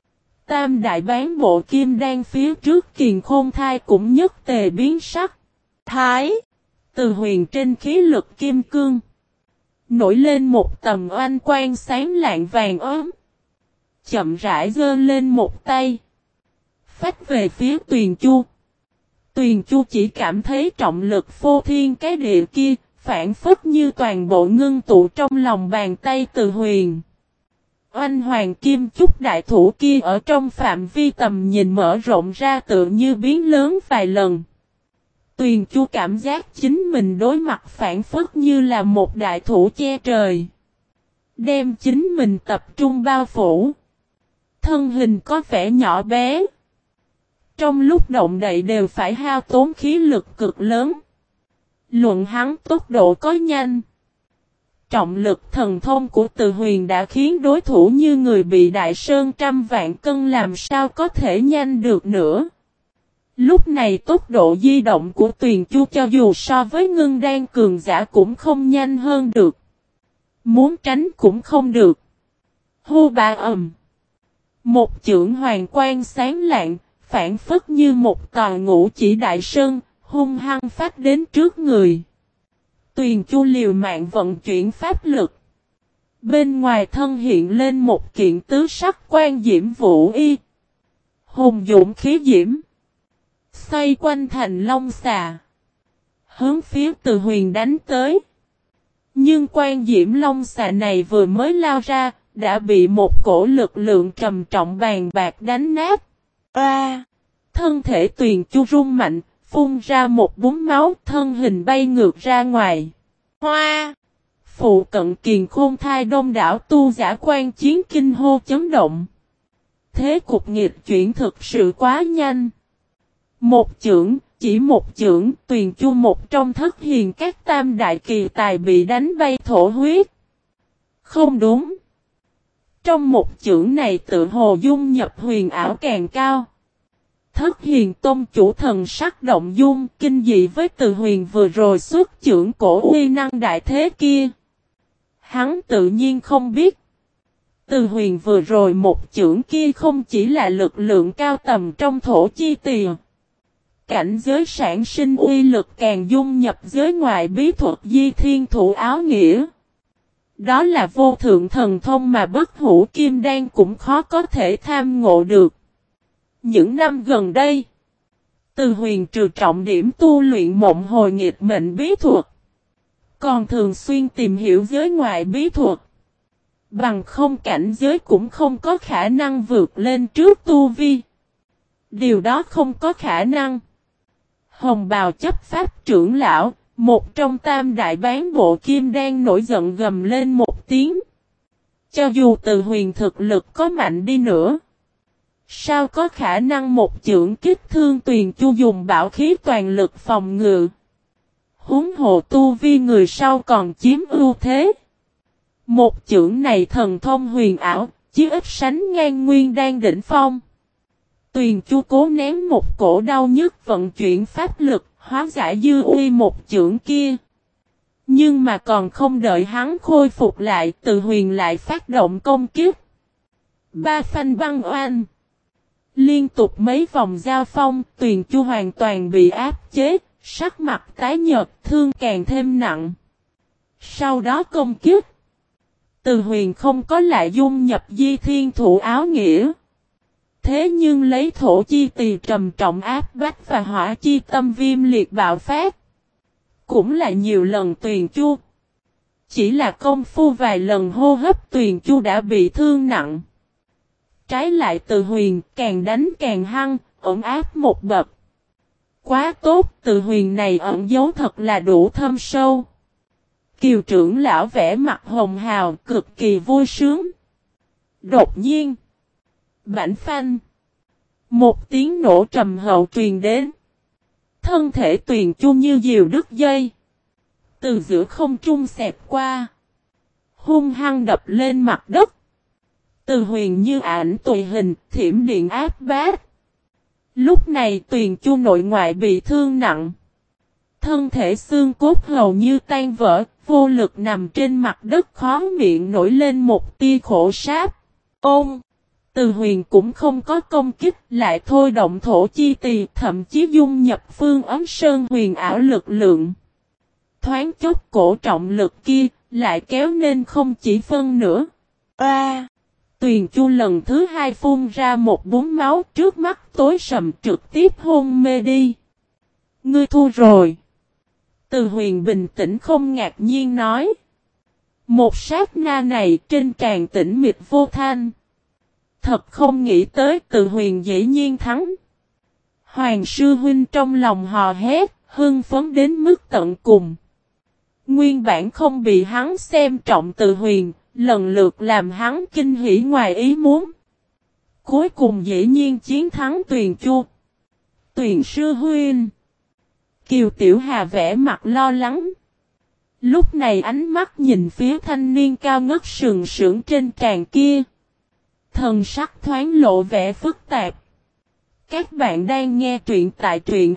Tam đại bán bộ kim đan phía trước kiền khôn thai cũng nhất tề biến sắc. Thái. Từ huyền trên khí lực kim cương. Nổi lên một tầm oanh quang sáng lạng vàng ốm. Chậm rãi giơ lên một tay. Phách về phía Tuyền Chu. Tuyền Chu chỉ cảm thấy trọng lực phô thiên cái địa kia, phản phất như toàn bộ ngưng tụ trong lòng bàn tay Từ huyền. Oanh hoàng kim chúc đại thủ kia ở trong phạm vi tầm nhìn mở rộng ra tự như biến lớn vài lần. Tuyền Chu cảm giác chính mình đối mặt phản phất như là một đại thủ che trời. Đem chính mình tập trung bao phủ. Thân hình có vẻ nhỏ bé. Trong lúc động đậy đều phải hao tốn khí lực cực lớn. Luận hắn tốc độ có nhanh. Trọng lực thần thông của Từ huyền đã khiến đối thủ như người bị đại sơn trăm vạn cân làm sao có thể nhanh được nữa. Lúc này tốc độ di động của Tuyền Chu cho dù so với ngưng đan cường giả cũng không nhanh hơn được. Muốn tránh cũng không được. Hô ba ầm. Một chưởng hoàng quang sáng lạng, phản phất như một tòa ngũ chỉ đại sơn, hung hăng phát đến trước người. Tuyền Chu liều mạng vận chuyển pháp lực. Bên ngoài thân hiện lên một kiện tứ sắc quan diễm vũ y. Hùng dũng khí diễm. Xoay quanh thành long xà. Hướng phía Từ huyền đánh tới. Nhưng quan diễm long xà này vừa mới lao ra, đã bị một cổ lực lượng trầm trọng bàn bạc đánh nát. A! Thân thể Tuyền Chu rung mạnh, phun ra một búng máu, thân hình bay ngược ra ngoài. Hoa! Phụ cận kiền khôn thai đông đảo tu giả quan chiến kinh hô chấn động. Thế cục nghịch chuyển thực sự quá nhanh. Một chưởng, chỉ một chưởng, Tuyền Chu một trong thất hiền các tam đại kỳ tài bị đánh bay thổ huyết. Không đúng. Trong một chưởng này tự hồ dung nhập huyền ảo càng cao. Thất hiền tôn chủ thần sắc động dung kinh dị với Từ huyền vừa rồi xuất chưởng cổ uy năng đại thế kia. Hắn tự nhiên không biết. Từ huyền vừa rồi một chưởng kia không chỉ là lực lượng cao tầm trong thổ chi tiền. Cảnh giới sản sinh uy lực càng dung nhập giới ngoại bí thuật di thiên thủ áo nghĩa. Đó là vô thượng thần thông mà bất hủ kim đan cũng khó có thể tham ngộ được. Những năm gần đây, Từ huyền trừ trọng điểm tu luyện mộng hồi nghịch mệnh bí thuật. Còn thường xuyên tìm hiểu giới ngoại bí thuật. Bằng không cảnh giới cũng không có khả năng vượt lên trước tu vi. Điều đó không có khả năng. Hồng bào chấp pháp trưởng lão, Một trong tam đại bán bộ kim đan nổi giận gầm lên một tiếng. Cho dù Từ Huyền thực lực có mạnh đi nữa, sao có khả năng một chưởng kích thương Tuyền Chu dùng bảo khí toàn lực phòng ngự. Huống hộ tu vi người sau còn chiếm ưu thế. Một chưởng này thần thông huyền ảo, chí ít sánh ngang nguyên đan đỉnh phong. Tuyền Chu cố nén một cổ đau nhức vận chuyển pháp lực, hóa giải dư uy một chưởng kia. Nhưng mà còn không đợi hắn khôi phục lại, Từ Huyền lại phát động công kiếp. Ba phanh băng oanh. Liên tục mấy vòng giao phong, Tuyền Chu hoàn toàn bị áp chế, sắc mặt tái nhợt, thương càng thêm nặng. Sau đó công kiếp. Từ Huyền không có lại dung nhập di thiên thủ áo nghĩa. Thế nhưng lấy thổ chi tỳ trầm trọng áp bách và hỏa chi tâm viêm liệt bạo phát. Cũng là nhiều lần Tuyền Chu. Chỉ là công phu vài lần hô hấp Tuyền Chu đã bị thương nặng. Trái lại Từ Huyền càng đánh càng hăng, ẩn áp một bậc. Quá tốt, Từ Huyền này ẩn giấu thật là đủ thâm sâu. Kiều trưởng lão vẽ mặt hồng hào, cực kỳ vui sướng. Đột nhiên, bảnh phanh. Một tiếng nổ trầm hậu truyền đến. Thân thể Tuyền Chu như diều đứt dây. Từ giữa không trung xẹt qua. Hung hăng đập lên mặt đất. Từ Huyền như ảnh tùy hình, thiểm điện áp bát. Lúc này Tuyền Chu nội ngoại bị thương nặng. Thân thể xương cốt hầu như tan vỡ, vô lực nằm trên mặt đất, khó miệng nổi lên một tia khổ sáp. Ôm! Từ Huyền cũng không có công kích, lại thôi động thổ chi tỳ, thậm chí dung nhập phương ấm sơn huyền ảo lực lượng. Thoáng chốc cổ trọng lực kia, lại kéo nên không chỉ phân nữa. A! À, Tuyền Chu lần thứ hai phun ra một búng máu, trước mắt tối sầm, trực tiếp hôn mê đi. Ngươi thua rồi. Từ Huyền bình tĩnh không ngạc nhiên nói. Một sát na này trên tràn tĩnh mịch vô thanh. Thật không nghĩ tới Từ Huyền dễ nhiên thắng. Hoàng sư huynh trong lòng hò hét, hưng phấn đến mức tận cùng. Nguyên bản không bị hắn xem trọng Từ Huyền, lần lượt làm hắn kinh hỉ ngoài ý muốn. Cuối cùng dễ nhiên chiến thắng Tuyền Chu. Tuyền sư huynh. Kiều Tiểu Hà vẽ mặt lo lắng. Lúc này ánh mắt nhìn phía thanh niên cao ngất sừng sững trên tràn kia. Thần sắc thoáng lộ vẻ phức tạp. Các bạn đang nghe truyện tại truyện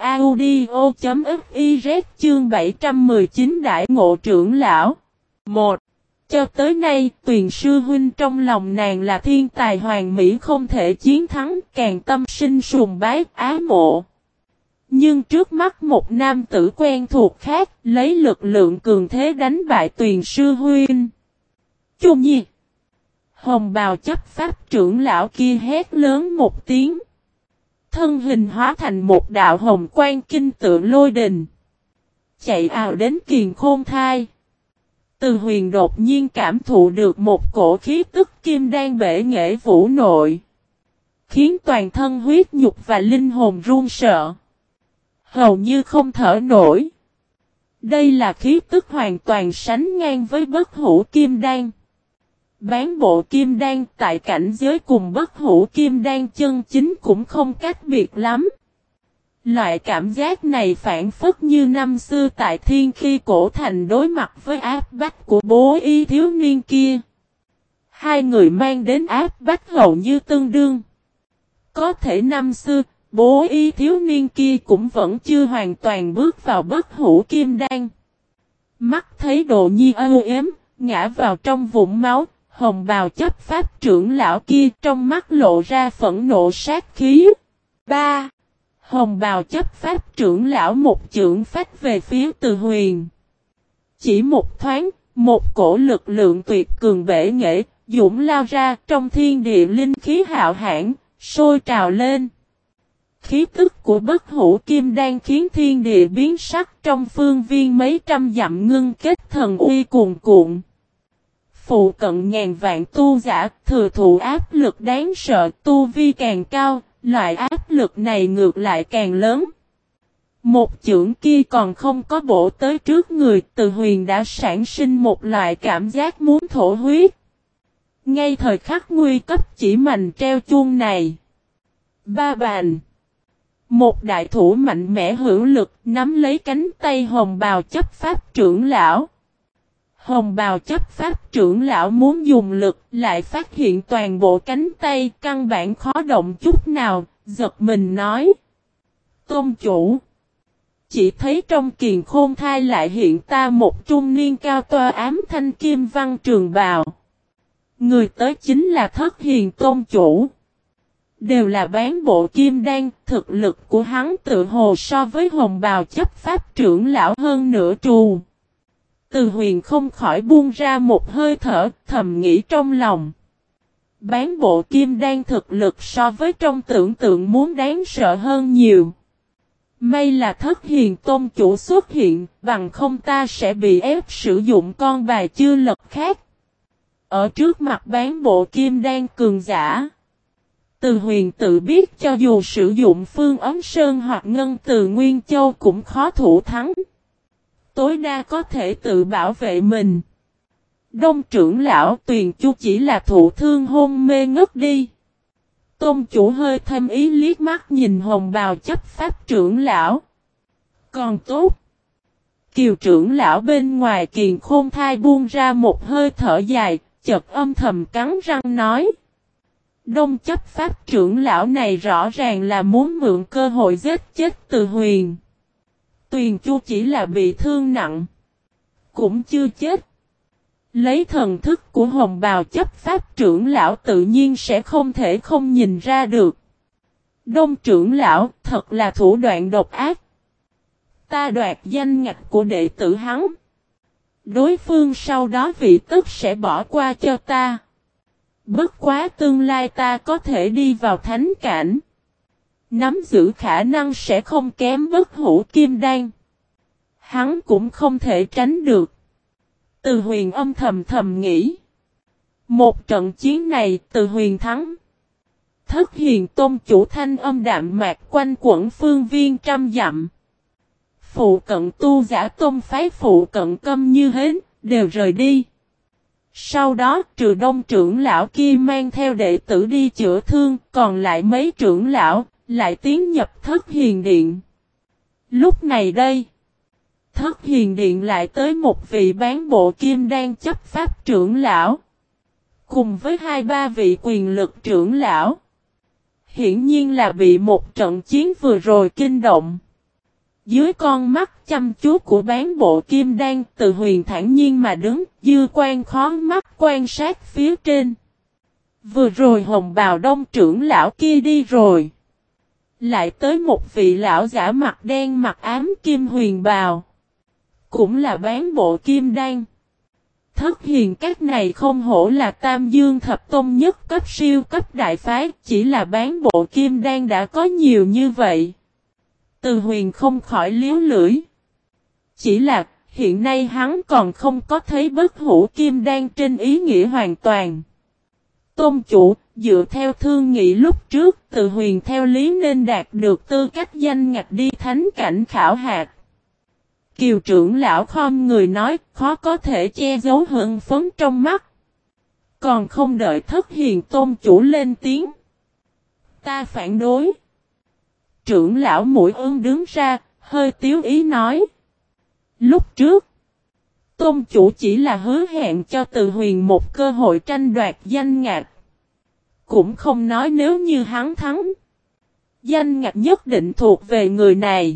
audio.fiz chương bảy trăm mười chín Đại Ngộ Trưởng Lão. một. Cho tới nay, Tuyền sư huynh trong lòng nàng là thiên tài hoàn mỹ không thể chiến thắng, càng tâm sinh sùng bái ái mộ. Nhưng trước mắt một nam tử quen thuộc khác, lấy lực lượng cường thế đánh bại Tuyền sư huynh. Chu Nhi. Hồng bào chấp pháp trưởng lão kia hét lớn một tiếng. Thân hình hóa thành một đạo hồng quang kinh tượng lôi đình. Chạy ào đến Kiền Khôn Thai. Từ Huyền đột nhiên cảm thụ được một cổ khí tức kim đan bể nghệ vũ nội. Khiến toàn thân huyết nhục và linh hồn run sợ. Hầu như không thở nổi. Đây là khí tức hoàn toàn sánh ngang với bất hủ kim đan. Bán bộ kim đan tại cảnh giới cùng bất hủ kim đan chân chính cũng không cách biệt lắm. Loại cảm giác này phản phất như năm xưa tại Thiên Khi Cổ Thành đối mặt với áp bách của bố y thiếu niên kia. Hai người mang đến áp bách hầu như tương đương. Có thể năm xưa, bố y thiếu niên kia cũng vẫn chưa hoàn toàn bước vào bất hủ kim đan. Mắt thấy Đồ Nhi âu yếm, ngã vào trong vũng máu. Hồng bào chấp pháp trưởng lão kia trong mắt lộ ra phẫn nộ sát khí. ba. Hồng bào chấp pháp trưởng lão một chưởng phách về phía Từ Huyền. Chỉ một thoáng, một cổ lực lượng tuyệt cường bể nghệ, dũng lao ra trong thiên địa linh khí hạo hãn, sôi trào lên. Khí tức của bất hủ kim đan khiến thiên địa biến sắc trong phương viên mấy trăm dặm ngưng kết thần uy cuồn cuộn. Phụ cận ngàn vạn tu giả thừa thụ áp lực đáng sợ, tu vi càng cao, loại áp lực này ngược lại càng lớn. Một chưởng kia còn không có bổ tới trước người, Từ Huyền đã sản sinh một loại cảm giác muốn thổ huyết. Ngay thời khắc nguy cấp chỉ mành treo chuông này. Ba bàn. Một đại thủ mạnh mẽ hữu lực nắm lấy cánh tay hồng bào chấp pháp trưởng lão. Hồng bào chấp pháp trưởng lão muốn dùng lực lại phát hiện toàn bộ cánh tay căn bản khó động chút nào, giật mình nói. Tôn chủ. Chỉ thấy trong kiền khôn thai lại hiện ta một trung niên cao toa ám thanh kim văn trường bào. Người tới chính là Thất Hiền tôn chủ. Đều là bán bộ kim đan, thực lực của hắn tự hồ so với hồng bào chấp pháp trưởng lão hơn nửa trù. Từ Huyền không khỏi buông ra một hơi thở, thầm nghĩ trong lòng. Bán bộ kim đan thực lực so với trong tưởng tượng muốn đáng sợ hơn nhiều. May là Thất Hiền tôn chủ xuất hiện, bằng không ta sẽ bị ép sử dụng con bài chưa lật khác. Ở trước mặt bán bộ kim đan cường giả. Từ Huyền tự biết cho dù sử dụng phương ấm sơn hoặc ngân từ Nguyên Châu cũng khó thủ thắng. Tối đa có thể tự bảo vệ mình. Đông trưởng lão Tuyền Chu chỉ là thụ thương hôn mê ngất đi. Tôn chủ hơi thêm ý liếc mắt nhìn hồng bào chấp pháp trưởng lão. Còn tốt. Kiều trưởng lão bên ngoài kiền khôn thai buông ra một hơi thở dài, chợt âm thầm cắn răng nói. Đông chấp pháp trưởng lão này rõ ràng là muốn mượn cơ hội giết chết Từ Huyền. Tuyền Chu chỉ là bị thương nặng. Cũng chưa chết. Lấy thần thức của hồng bào chấp pháp trưởng lão tự nhiên sẽ không thể không nhìn ra được. Đông trưởng lão thật là thủ đoạn độc ác. Ta đoạt danh ngạch của đệ tử hắn. Đối phương sau đó vị tức sẽ bỏ qua cho ta. Bất quá tương lai ta có thể đi vào thánh cảnh. Nắm giữ khả năng sẽ không kém bất hủ kim đan. Hắn cũng không thể tránh được. Từ Huyền âm thầm thầm nghĩ. Một trận chiến này Từ Huyền thắng. Thất Hiền tôn chủ thanh âm đạm mạc quanh quẩn phương viên trăm dặm. Phụ cận tu giả tôn phái phụ cận câm như hến, đều rời đi. Sau đó trừ đông trưởng lão kia mang theo đệ tử đi chữa thương, còn lại mấy trưởng lão, lại tiến nhập Thất Hiền Điện. Lúc này đây, Thất Hiền Điện lại tới một vị bán bộ kim đan chấp pháp trưởng lão. Cùng với hai ba vị quyền lực trưởng lão. Hiển nhiên là bị một trận chiến vừa rồi kinh động. Dưới con mắt chăm chú của bán bộ kim đan, Từ Huyền thản nhiên mà đứng, dư quan khó mắt quan sát phía trên. Vừa rồi hồng bào đông trưởng lão kia đi rồi. Lại tới một vị lão giả mặt đen mặt ám kim huyền bào. Cũng là bán bộ kim đan. Thất Hiền các này không hổ là Tam Dương thập tôn nhất cấp siêu cấp đại phái, chỉ là bán bộ kim đan đã có nhiều như vậy. Từ Huyền không khỏi liếu lưỡi. Chỉ là, hiện nay hắn còn không có thấy bất hủ kim đan trên ý nghĩa hoàn toàn. Tôn chủ, dựa theo thương nghị lúc trước, Từ Huyền theo lý nên đạt được tư cách danh ngạch đi thánh cảnh khảo hạt. Kiều trưởng lão khom người nói, khó có thể che giấu hưng phấn trong mắt. Còn không đợi Thất Hiền tôn chủ lên tiếng. Ta phản đối. Trưởng lão mũi ương đứng ra, hơi tiếu ý nói. Lúc trước, tôn chủ chỉ là hứa hẹn cho Từ Huyền một cơ hội tranh đoạt danh ngạch. Cũng không nói nếu như hắn thắng, danh ngạch nhất định thuộc về người này.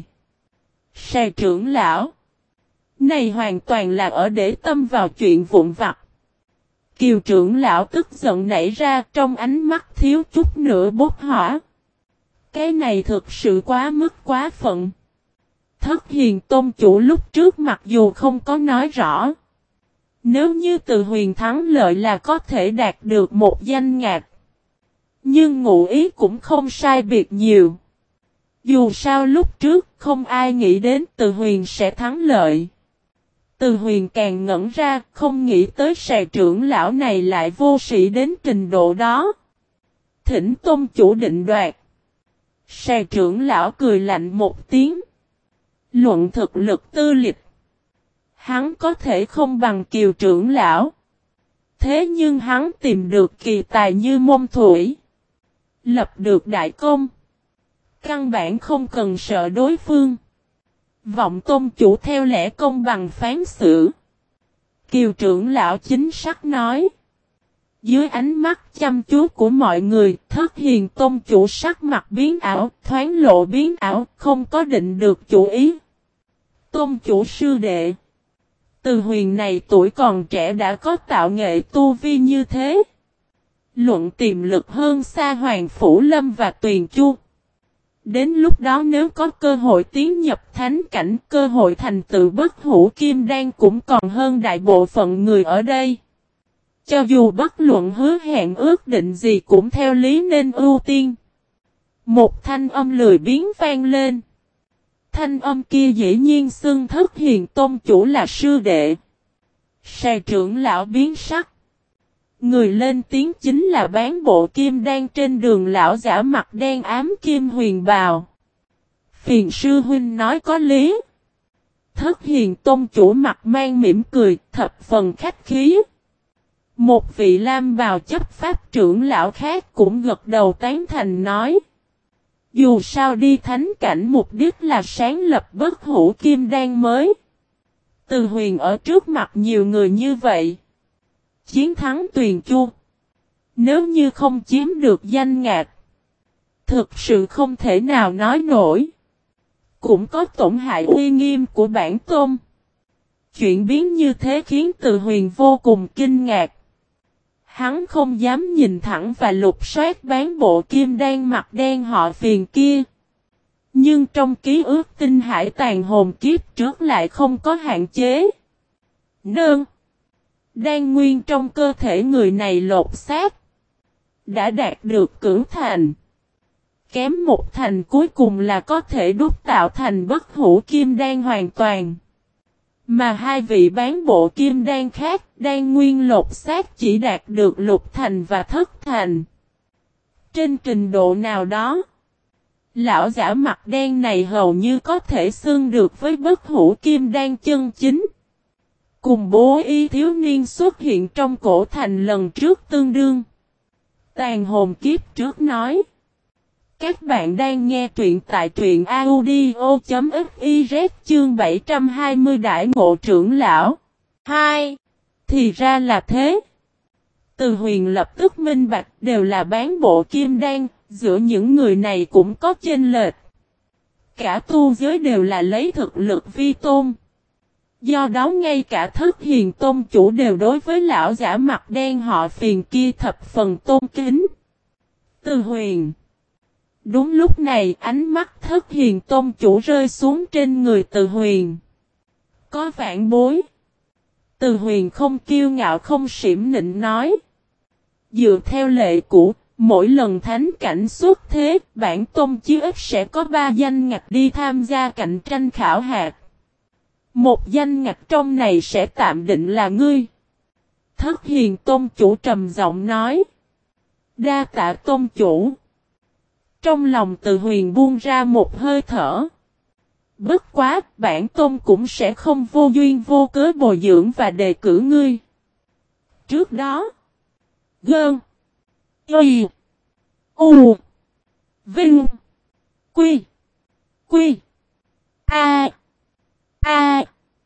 Sài trưởng lão, này hoàn toàn là ở để tâm vào chuyện vụn vặt. Kiều trưởng lão tức giận nảy ra, trong ánh mắt thiếu chút nữa bốc hỏa. Cái này thực sự quá mức quá phận. Thất Hiền tôn chủ lúc trước mặc dù không có nói rõ. Nếu như Từ Huyền thắng lợi là có thể đạt được một danh ngạch. Nhưng ngụ ý cũng không sai biệt nhiều. Dù sao lúc trước không ai nghĩ đến Từ Huyền sẽ thắng lợi. Từ Huyền càng ngẩn ra, không nghĩ tới Sài trưởng lão này lại vô sĩ đến trình độ đó. Thỉnh tôn chủ định đoạt. Sài trưởng lão cười lạnh một tiếng. Luận thực lực tư lịch, hắn có thể không bằng Kiều trưởng lão. Thế nhưng hắn tìm được kỳ tài như Môn Thủy, lập được đại công. Căn bản không cần sợ đối phương. Vọng tôn chủ theo lẽ công bằng phán xử. Kiều trưởng lão chính xác nói. Dưới ánh mắt chăm chú của mọi người, Thất Hiền tôn chủ sắc mặt biến ảo, thoáng lộ biến ảo, không có định được chủ ý. Tôn chủ sư đệ. Từ Huyền này tuổi còn trẻ đã có tạo nghệ tu vi như thế. Luận tiềm lực hơn xa Hoàng Phủ Lâm và Tuyền Chu. Đến lúc đó nếu có cơ hội tiến nhập thánh cảnh, cơ hội thành tựu bất hủ kim đan cũng còn hơn đại bộ phận người ở đây. Cho dù bất luận hứa hẹn ước định gì cũng theo lý nên ưu tiên. Một thanh âm lười biếng vang lên. Thanh âm kia dĩ nhiên xưng Thất Hiền tôn chủ là sư đệ. Sài trưởng lão biến sắc. Người lên tiếng chính là bán bộ kim đan trên đường lão giả mặt đen ám kim huyền bào. Phiền sư huynh nói có lý. Thất Hiền tôn chủ mặt mang mỉm cười, thập phần khách khí. Một vị lam bào chấp pháp trưởng lão khác cũng gật đầu tán thành nói. Dù sao đi thánh cảnh mục đích là sáng lập bất hủ kim đan mới. Từ Huyền ở trước mặt nhiều người như vậy. Chiến thắng Tuyền Chu. Nếu như không chiếm được danh ngạch, thực sự không thể nào nói nổi. Cũng có tổn hại uy nghiêm của bản tôn. Chuyện biến như thế khiến Từ Huyền vô cùng kinh ngạc. Hắn không dám nhìn thẳng và lục soát bán bộ kim đan mặt đen họ Phiền kia. Nhưng trong ký ức tinh hải tàn hồn kiếp trước lại không có hạn chế. Nương. Đan nguyên trong cơ thể người này lột xác. Đã đạt được cửu thành. Kém một thành cuối cùng là có thể đúc tạo thành bất hủ kim đan hoàn toàn. Mà hai vị bán bộ kim đan khác, đan nguyên lột xác chỉ đạt được lục thành và thất thành. Trên trình độ nào đó, lão giả mặt đen này hầu như có thể xưng được với bất hủ kim đan chân chính. Cùng bố y thiếu niên xuất hiện trong cổ thành lần trước tương đương. Tàn hồn kiếp trước nói. Các bạn đang nghe truyện tại truyện audio chấm fiz chương bảy trăm hai mươi Đại Ngộ Trưởng Lão. hai. Thì ra là thế. Từ Huyền lập tức minh bạch đều là bán bộ kim đan, giữa những người này cũng có chênh lệch. Cả tu giới đều là lấy thực lực vi tôn. Do đó ngay cả Thất Hiền tôn chủ đều đối với lão giả mặt đen họ Phiền kia thập phần tôn kính. Từ Huyền. Đúng lúc này ánh mắt Thất Hiền tôn chủ rơi xuống trên người Từ Huyền. Có vạn bối. Từ Huyền không kiêu ngạo không xỉm nịnh nói. Dựa theo lệ cũ, mỗi lần thánh cảnh xuất thế, bản tôn chí ít sẽ có ba danh ngạch đi tham gia cạnh tranh khảo hạt. Một danh ngạch trong này sẽ tạm định là ngươi. Thất Hiền tôn chủ trầm giọng nói. Đa tạ tôn chủ. Trong lòng Từ Huyền buông ra một hơi thở. Bất quá, bản tôn cũng sẽ không vô duyên vô cớ bồi dưỡng và đề cử ngươi. Trước đó, Gơn, Y, U, Vinh, Quy, Quy, A, A,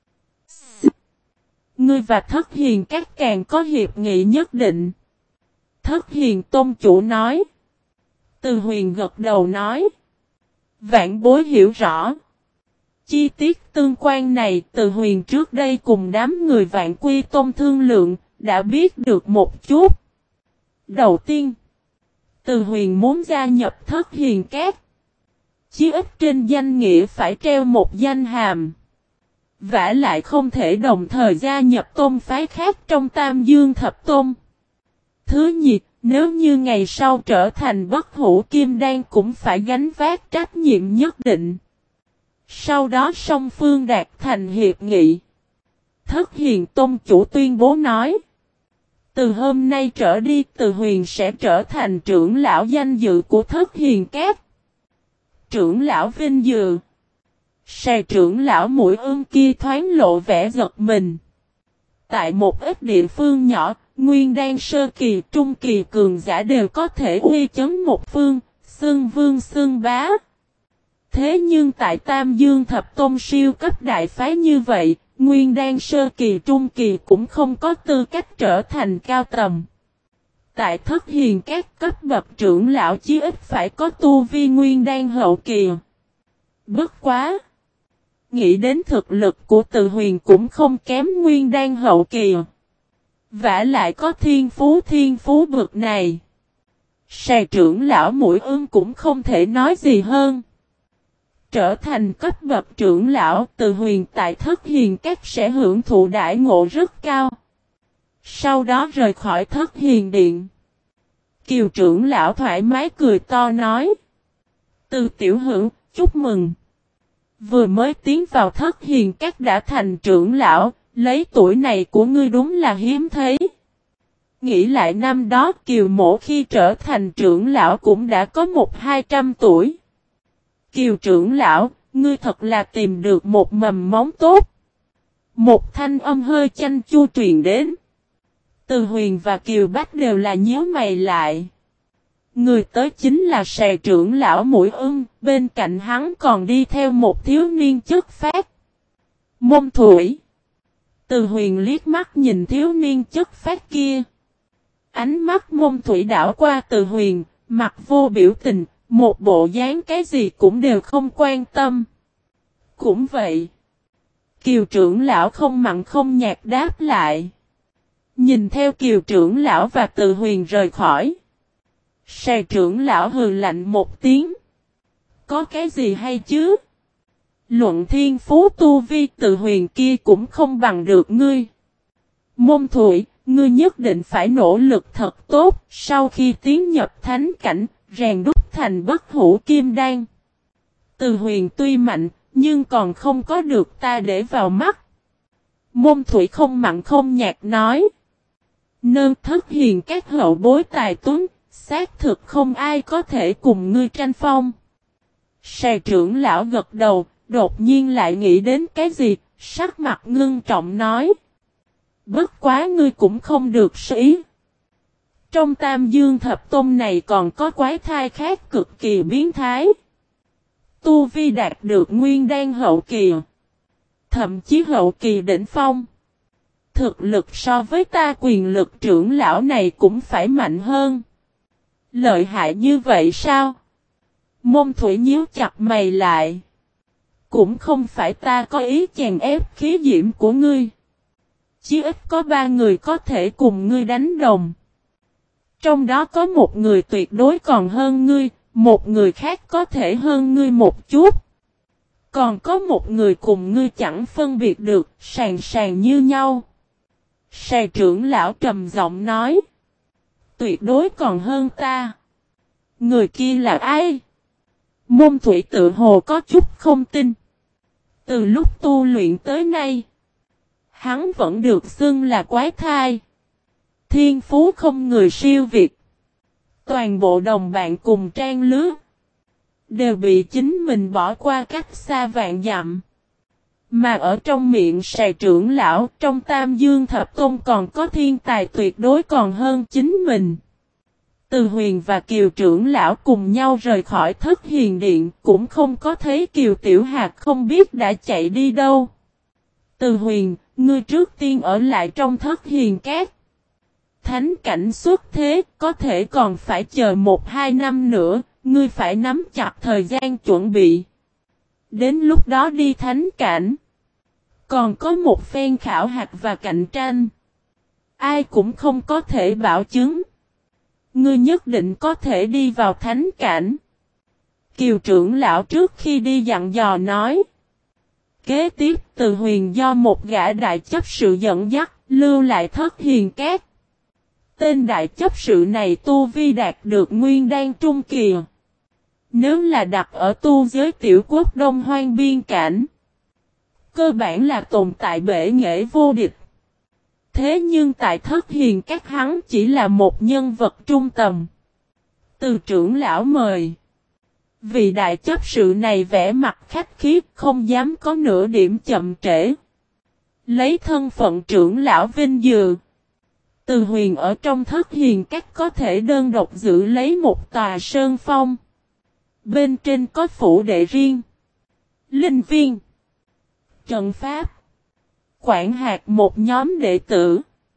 S. Ngươi và Thất Hiền các càng có hiệp nghị nhất định. Thất Hiền tôn chủ nói. Từ Huyền gật đầu nói. Vạn bối hiểu rõ. Chi tiết tương quan này Từ Huyền trước đây cùng đám người Vạn Quy Tôn thương lượng, đã biết được một chút. Đầu tiên, Từ Huyền muốn gia nhập Thất Hiền Các. Chí ít trên danh nghĩa phải treo một danh hàm. Vả lại không thể đồng thời gia nhập tôn phái khác trong Tam Dương Thập Tôn. Thứ nhì, nếu như ngày sau trở thành bất hủ kim đan cũng phải gánh vác trách nhiệm nhất định. Sau đó song phương đạt thành hiệp nghị. Thất Hiền tôn chủ tuyên bố nói. Từ hôm nay trở đi Từ Huyền sẽ trở thành trưởng lão danh dự của Thất Hiền Các. Trưởng lão vinh dự. Sài trưởng lão mũi ương kia thoáng lộ vẻ giật mình. Tại một ít địa phương nhỏ, nguyên đan sơ kỳ, trung kỳ cường giả đều có thể uy chấn một phương, xưng vương xưng bá. Thế nhưng tại Tam Dương Thập Tôn siêu cấp đại phái như vậy, nguyên đan sơ kỳ trung kỳ cũng không có tư cách trở thành cao tầm. Tại Thất Hiền các cấp bậc trưởng lão chí ít phải có tu vi nguyên đan hậu kỳ. Bất quá! Nghĩ đến thực lực của Từ Huyền cũng không kém nguyên đan hậu kỳ. Vả lại có thiên phú thiên phú bực này. Sài trưởng lão mũi ương cũng không thể nói gì hơn. Trở thành cấp bậc trưởng lão, Từ Huyền tại Thất Hiền các sẽ hưởng thụ đãi ngộ rất cao. Sau đó rời khỏi Thất Hiền điện. Kiều trưởng lão thoải mái cười to nói. Từ tiểu hữu, chúc mừng. Vừa mới tiến vào Thất Hiền các đã thành trưởng lão, lấy tuổi này của ngươi đúng là hiếm thấy. Nghĩ lại năm đó Kiều mỗ khi trở thành trưởng lão cũng đã có một hai trăm tuổi. Kiều trưởng lão, ngươi thật là tìm được một mầm móng tốt. Một thanh âm hơi chanh chua truyền đến. Từ Huyền và Kiều Bách đều là nhíu mày lại. Người tới chính là Sài trưởng lão mũi ưng, bên cạnh hắn còn đi theo một thiếu niên chất phác. Môn Thủy. Từ Huyền liếc mắt nhìn thiếu niên chất phác kia. Ánh mắt Môn Thủy đảo qua Từ Huyền, mặt vô biểu tình, một bộ dáng cái gì cũng đều không quan tâm. Cũng vậy. Kiều trưởng lão không mặn không nhạt đáp lại. Nhìn theo Kiều trưởng lão và Từ Huyền rời khỏi. Sài trưởng lão hừ lạnh một tiếng. Có cái gì hay chứ? Luận thiên phú tu vi Từ Huyền kia cũng không bằng được ngươi. Môn Thủy, ngươi nhất định phải nỗ lực thật tốt, sau khi tiến nhập thánh cảnh, rèn đúc thành bất hủ kim đan. Từ Huyền tuy mạnh, nhưng còn không có được ta để vào mắt. Môn Thủy không mặn không nhạt nói. Nương Thất Hiền các hậu bối tài tuấn, xác thực không ai có thể cùng ngươi tranh phong. Sài trưởng lão gật đầu, đột nhiên lại nghĩ đến cái gì, sắc mặt ngưng trọng nói. Bất quá ngươi cũng không được sĩ. Trong Tam Dương Thập Tôn này còn có quái thai khác cực kỳ biến thái. Tu vi đạt được nguyên đan hậu kỳ. Thậm chí hậu kỳ đỉnh phong. Thực lực so với ta quyền lực trưởng lão này cũng phải mạnh hơn. Lợi hại như vậy sao? Môn Thủy nhíu chặt mày lại. Cũng không phải ta có ý chèn ép khí diễm của ngươi. Chỉ ít có ba người có thể cùng ngươi đánh đồng. Trong đó có một người tuyệt đối còn hơn ngươi, một người khác có thể hơn ngươi một chút. Còn có một người cùng ngươi chẳng phân biệt được, sàn sàn như nhau. Sài trưởng lão trầm giọng nói. Tuyệt đối còn hơn ta. Người kia là ai? Môn Thủy tự hồ có chút không tin. Từ lúc tu luyện tới nay, hắn vẫn được xưng là quái thai. Thiên phú không người siêu việt. Toàn bộ đồng bạn cùng trang lứa đều bị chính mình bỏ qua cách xa vạn dặm. Mà ở trong miệng Sài trưởng lão, trong Tam Dương Thập Tôn còn có thiên tài tuyệt đối còn hơn chính mình. Từ Huyền và Kiều trưởng lão cùng nhau rời khỏi Thất Hiền điện, cũng không có thấy Kiều Tiểu Hạc không biết đã chạy đi đâu. Từ Huyền, ngươi trước tiên ở lại trong Thất Hiền các. Thánh cảnh xuất thế, có thể còn phải chờ một hai năm nữa, ngươi phải nắm chặt thời gian chuẩn bị. Đến lúc đó đi thánh cảnh. Còn có một phen khảo hạch và cạnh tranh. Ai cũng không có thể bảo chứng. Ngươi nhất định có thể đi vào thánh cảnh. Kiều trưởng lão trước khi đi dặn dò nói. Kế tiếp Từ Huyền do một gã đại chấp sự dẫn dắt, lưu lại Thất Hiền các. Tên đại chấp sự này tu vi đạt được nguyên đan trung kỳ. Nếu là đặt ở tu giới tiểu quốc Đông Hoang biên cảnh, cơ bản là tồn tại bể nghệ vô địch. Thế nhưng tại Thất Hiền các hắn chỉ là một nhân vật trung tầm. Từ trưởng lão mời. Vị đại chấp sự này vẻ mặt khách khí, không dám có nửa điểm chậm trễ. Lấy thân phận trưởng lão vinh dự, Từ Huyền ở trong Thất Hiền Các có thể đơn độc giữ lấy một tòa sơn phong. Bên trên có phủ đệ riêng, linh viên, trận pháp, quản hạt một nhóm đệ tử.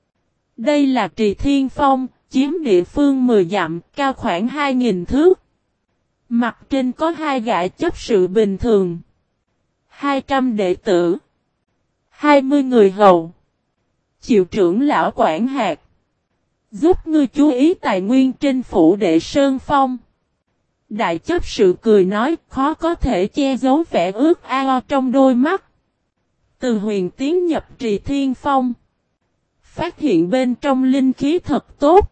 Đây là Trì Thiên Phong, chiếm địa phương mười dặm, cao khoảng hai nghìn thước. Mặt trên có hai gã chấp sự bình thường, hai trăm đệ tử, hai mươi người hầu, chịu trưởng lão quản hạt, giúp ngươi chú ý tài nguyên trên phủ đệ sơn phong. Đại chấp sự cười nói, khó có thể che giấu vẻ ước ao trong đôi mắt. Từ Huyền tiến nhập Trì Thiên Phong, phát hiện bên trong linh khí thật tốt.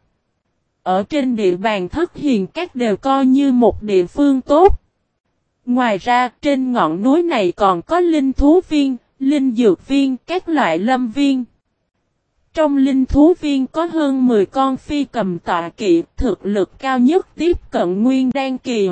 Ở trên địa bàn Thất Hiền Các đều coi như một địa phương tốt. Ngoài ra, trên ngọn núi này còn có linh thú viên, linh dược viên, các loại lâm viên. Trong linh thú viên có hơn mười con phi cầm tọa kỵ, thực lực cao nhất tiếp cận nguyên đan kỳ.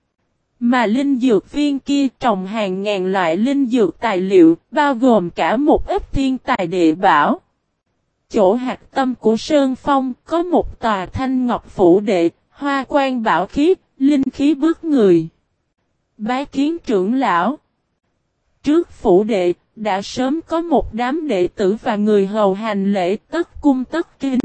Mà linh dược viên kia trồng hàng ngàn loại linh dược tài liệu, bao gồm cả một ít thiên tài địa bảo. Chỗ hạt tâm của Sơn Phong có một tòa thanh ngọc phủ đệ, hoa quan bảo khí, linh khí bước người. Bái kiến trưởng lão. Trước phủ đệ, đã sớm có một đám đệ tử và người hầu hành lễ tất cung tất kính.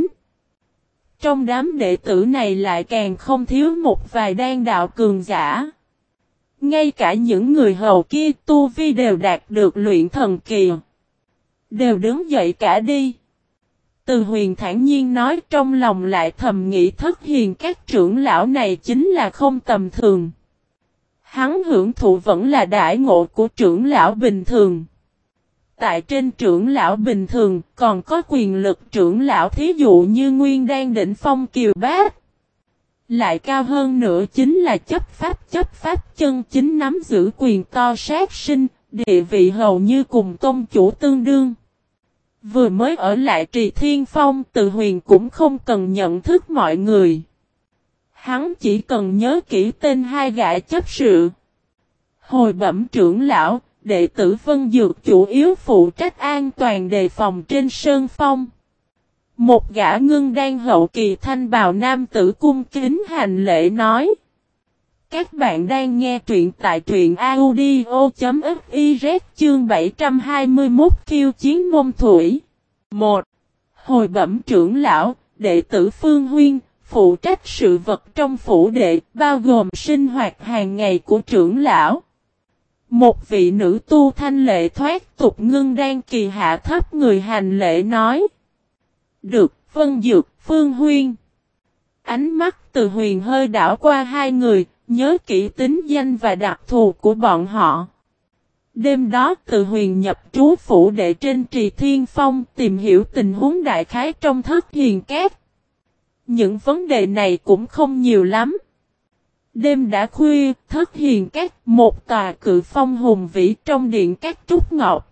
Trong đám đệ tử này lại càng không thiếu một vài đan đạo cường giả. Ngay cả những người hầu kia tu vi đều đạt được luyện thần kỳ. Đều đứng dậy cả đi. Từ Huyền thản nhiên nói, trong lòng lại thầm nghĩ Thất Hiền Các trưởng lão này chính là không tầm thường. Hắn hưởng thụ vẫn là đãi ngộ của trưởng lão bình thường. Tại trên trưởng lão bình thường còn có quyền lực trưởng lão, thí dụ như Nguyên Đan đỉnh phong Kiều Bát. Lại cao hơn nữa chính là chấp pháp chấp pháp chân chính nắm giữ quyền to sát sinh, địa vị hầu như cùng tôn chủ tương đương. Vừa mới ở lại Trì Thiên Phong, Từ Huyền cũng không cần nhận thức mọi người. Hắn chỉ cần nhớ kỹ tên hai gã chấp sự. Hồi bẩm trưởng lão, đệ tử Vân Dược chủ yếu phụ trách an toàn đề phòng trên sơn phong. Một gã ngưng đan hậu kỳ thanh bào nam tử cung kính hành lễ nói. Các bạn đang nghe truyện tại truyện audio.fiz chương bảy trăm hai mươi mốt khiêu chiến môn thủy. một. Hồi bẩm trưởng lão, đệ tử Phương Huyên, phụ trách sự vật trong phủ đệ, bao gồm sinh hoạt hàng ngày của trưởng lão. Một vị nữ tu thanh lệ thoát tục ngưng đan kỳ hạ thấp người hành lễ nói. Được, Vân Dược, Phương Huyên. Ánh mắt Từ Huyền hơi đảo qua hai người, nhớ kỹ tính danh và đặc thù của bọn họ. Đêm đó Từ Huyền nhập trú phủ đệ trên Trì Thiên Phong, tìm hiểu tình huống đại khái trong Thất Hiền Các. Những vấn đề này cũng không nhiều lắm. Đêm đã khuya, Thất Hiền Các, một tòa cự phong hùng vĩ trong điện các trúc ngọc.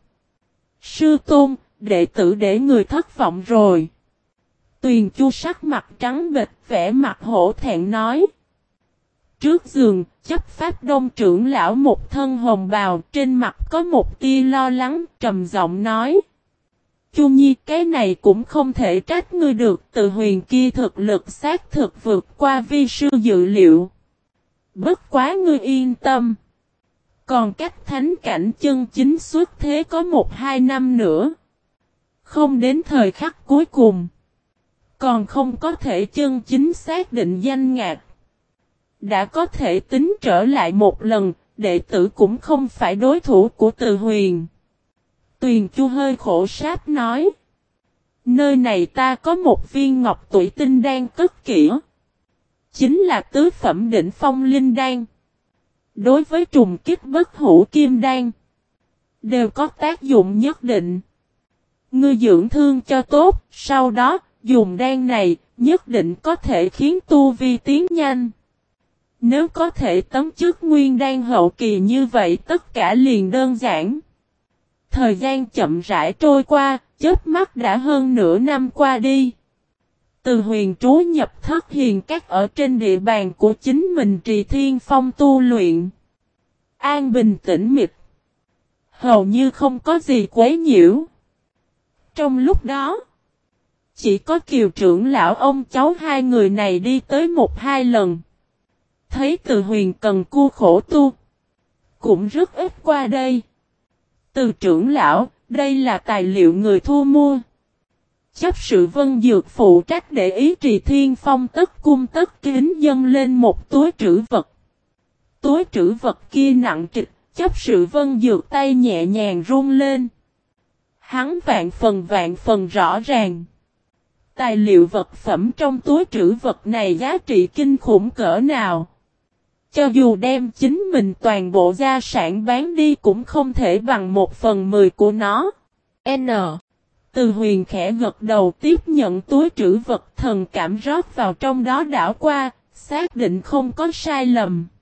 Sư tôn, đệ tử để người thất vọng rồi. Tuyền Chu sắc mặt trắng bệch, vẻ mặt hổ thẹn nói. Trước giường, chấp pháp đông trưởng lão một thân hồng bào, trên mặt có một tia lo lắng, trầm giọng nói. Chu Nhi, cái này cũng không thể trách ngươi được, Từ Huyền kia thực lực xác thực vượt qua vi sư dự liệu. Bất quá ngươi yên tâm. Còn cách thánh cảnh chân chính xuất thế có một hai năm nữa. Không đến thời khắc cuối cùng. Còn không có thể chân chính xác định danh ngạch. Đã có thể tính trở lại một lần, đệ tử cũng không phải đối thủ của Từ Huyền. Tuyền Chu hơi khổ sáp nói. Nơi này ta có một viên ngọc tụy tinh đan cất kỹ. Chính là tứ phẩm đỉnh phong linh đan. Đối với trùng kích bất hủ kim đan, đều có tác dụng nhất định. Ngươi dưỡng thương cho tốt, sau đó, dùng đan này, nhất định có thể khiến tu vi tiến nhanh. Nếu có thể tấm chức nguyên đan hậu kỳ như vậy tất cả liền đơn giản. Thời gian chậm rãi trôi qua, chớp mắt đã hơn nửa năm qua đi. Từ Huyền trú nhập Thất Hiền Các ở trên địa bàn của chính mình Trì Thiên Phong tu luyện. An bình tĩnh mịch. Hầu như không có gì quấy nhiễu. Trong lúc đó, chỉ có Kiều trưởng lão ông cháu hai người này đi tới một hai lần. Thấy Từ Huyền cần cù khổ tu, cũng rất ít qua đây. Từ trưởng lão, đây là tài liệu người thu mua. Chấp sự Vân Dược phụ trách để ý Trì Thiên Phong tất cung tất kính dâng lên một túi trữ vật. Túi trữ vật kia nặng trịch, chấp sự Vân Dược tay nhẹ nhàng run lên. Hắn vạn phần vạn phần rõ ràng. Tài liệu vật phẩm trong túi trữ vật này giá trị kinh khủng cỡ nào. Cho dù đem chính mình toàn bộ gia sản bán đi cũng không thể bằng một phần mười của nó. N. Từ Huyền khẽ gật đầu tiếp nhận túi trữ vật, thần cảm rót vào trong đó đảo qua, xác định không có sai lầm.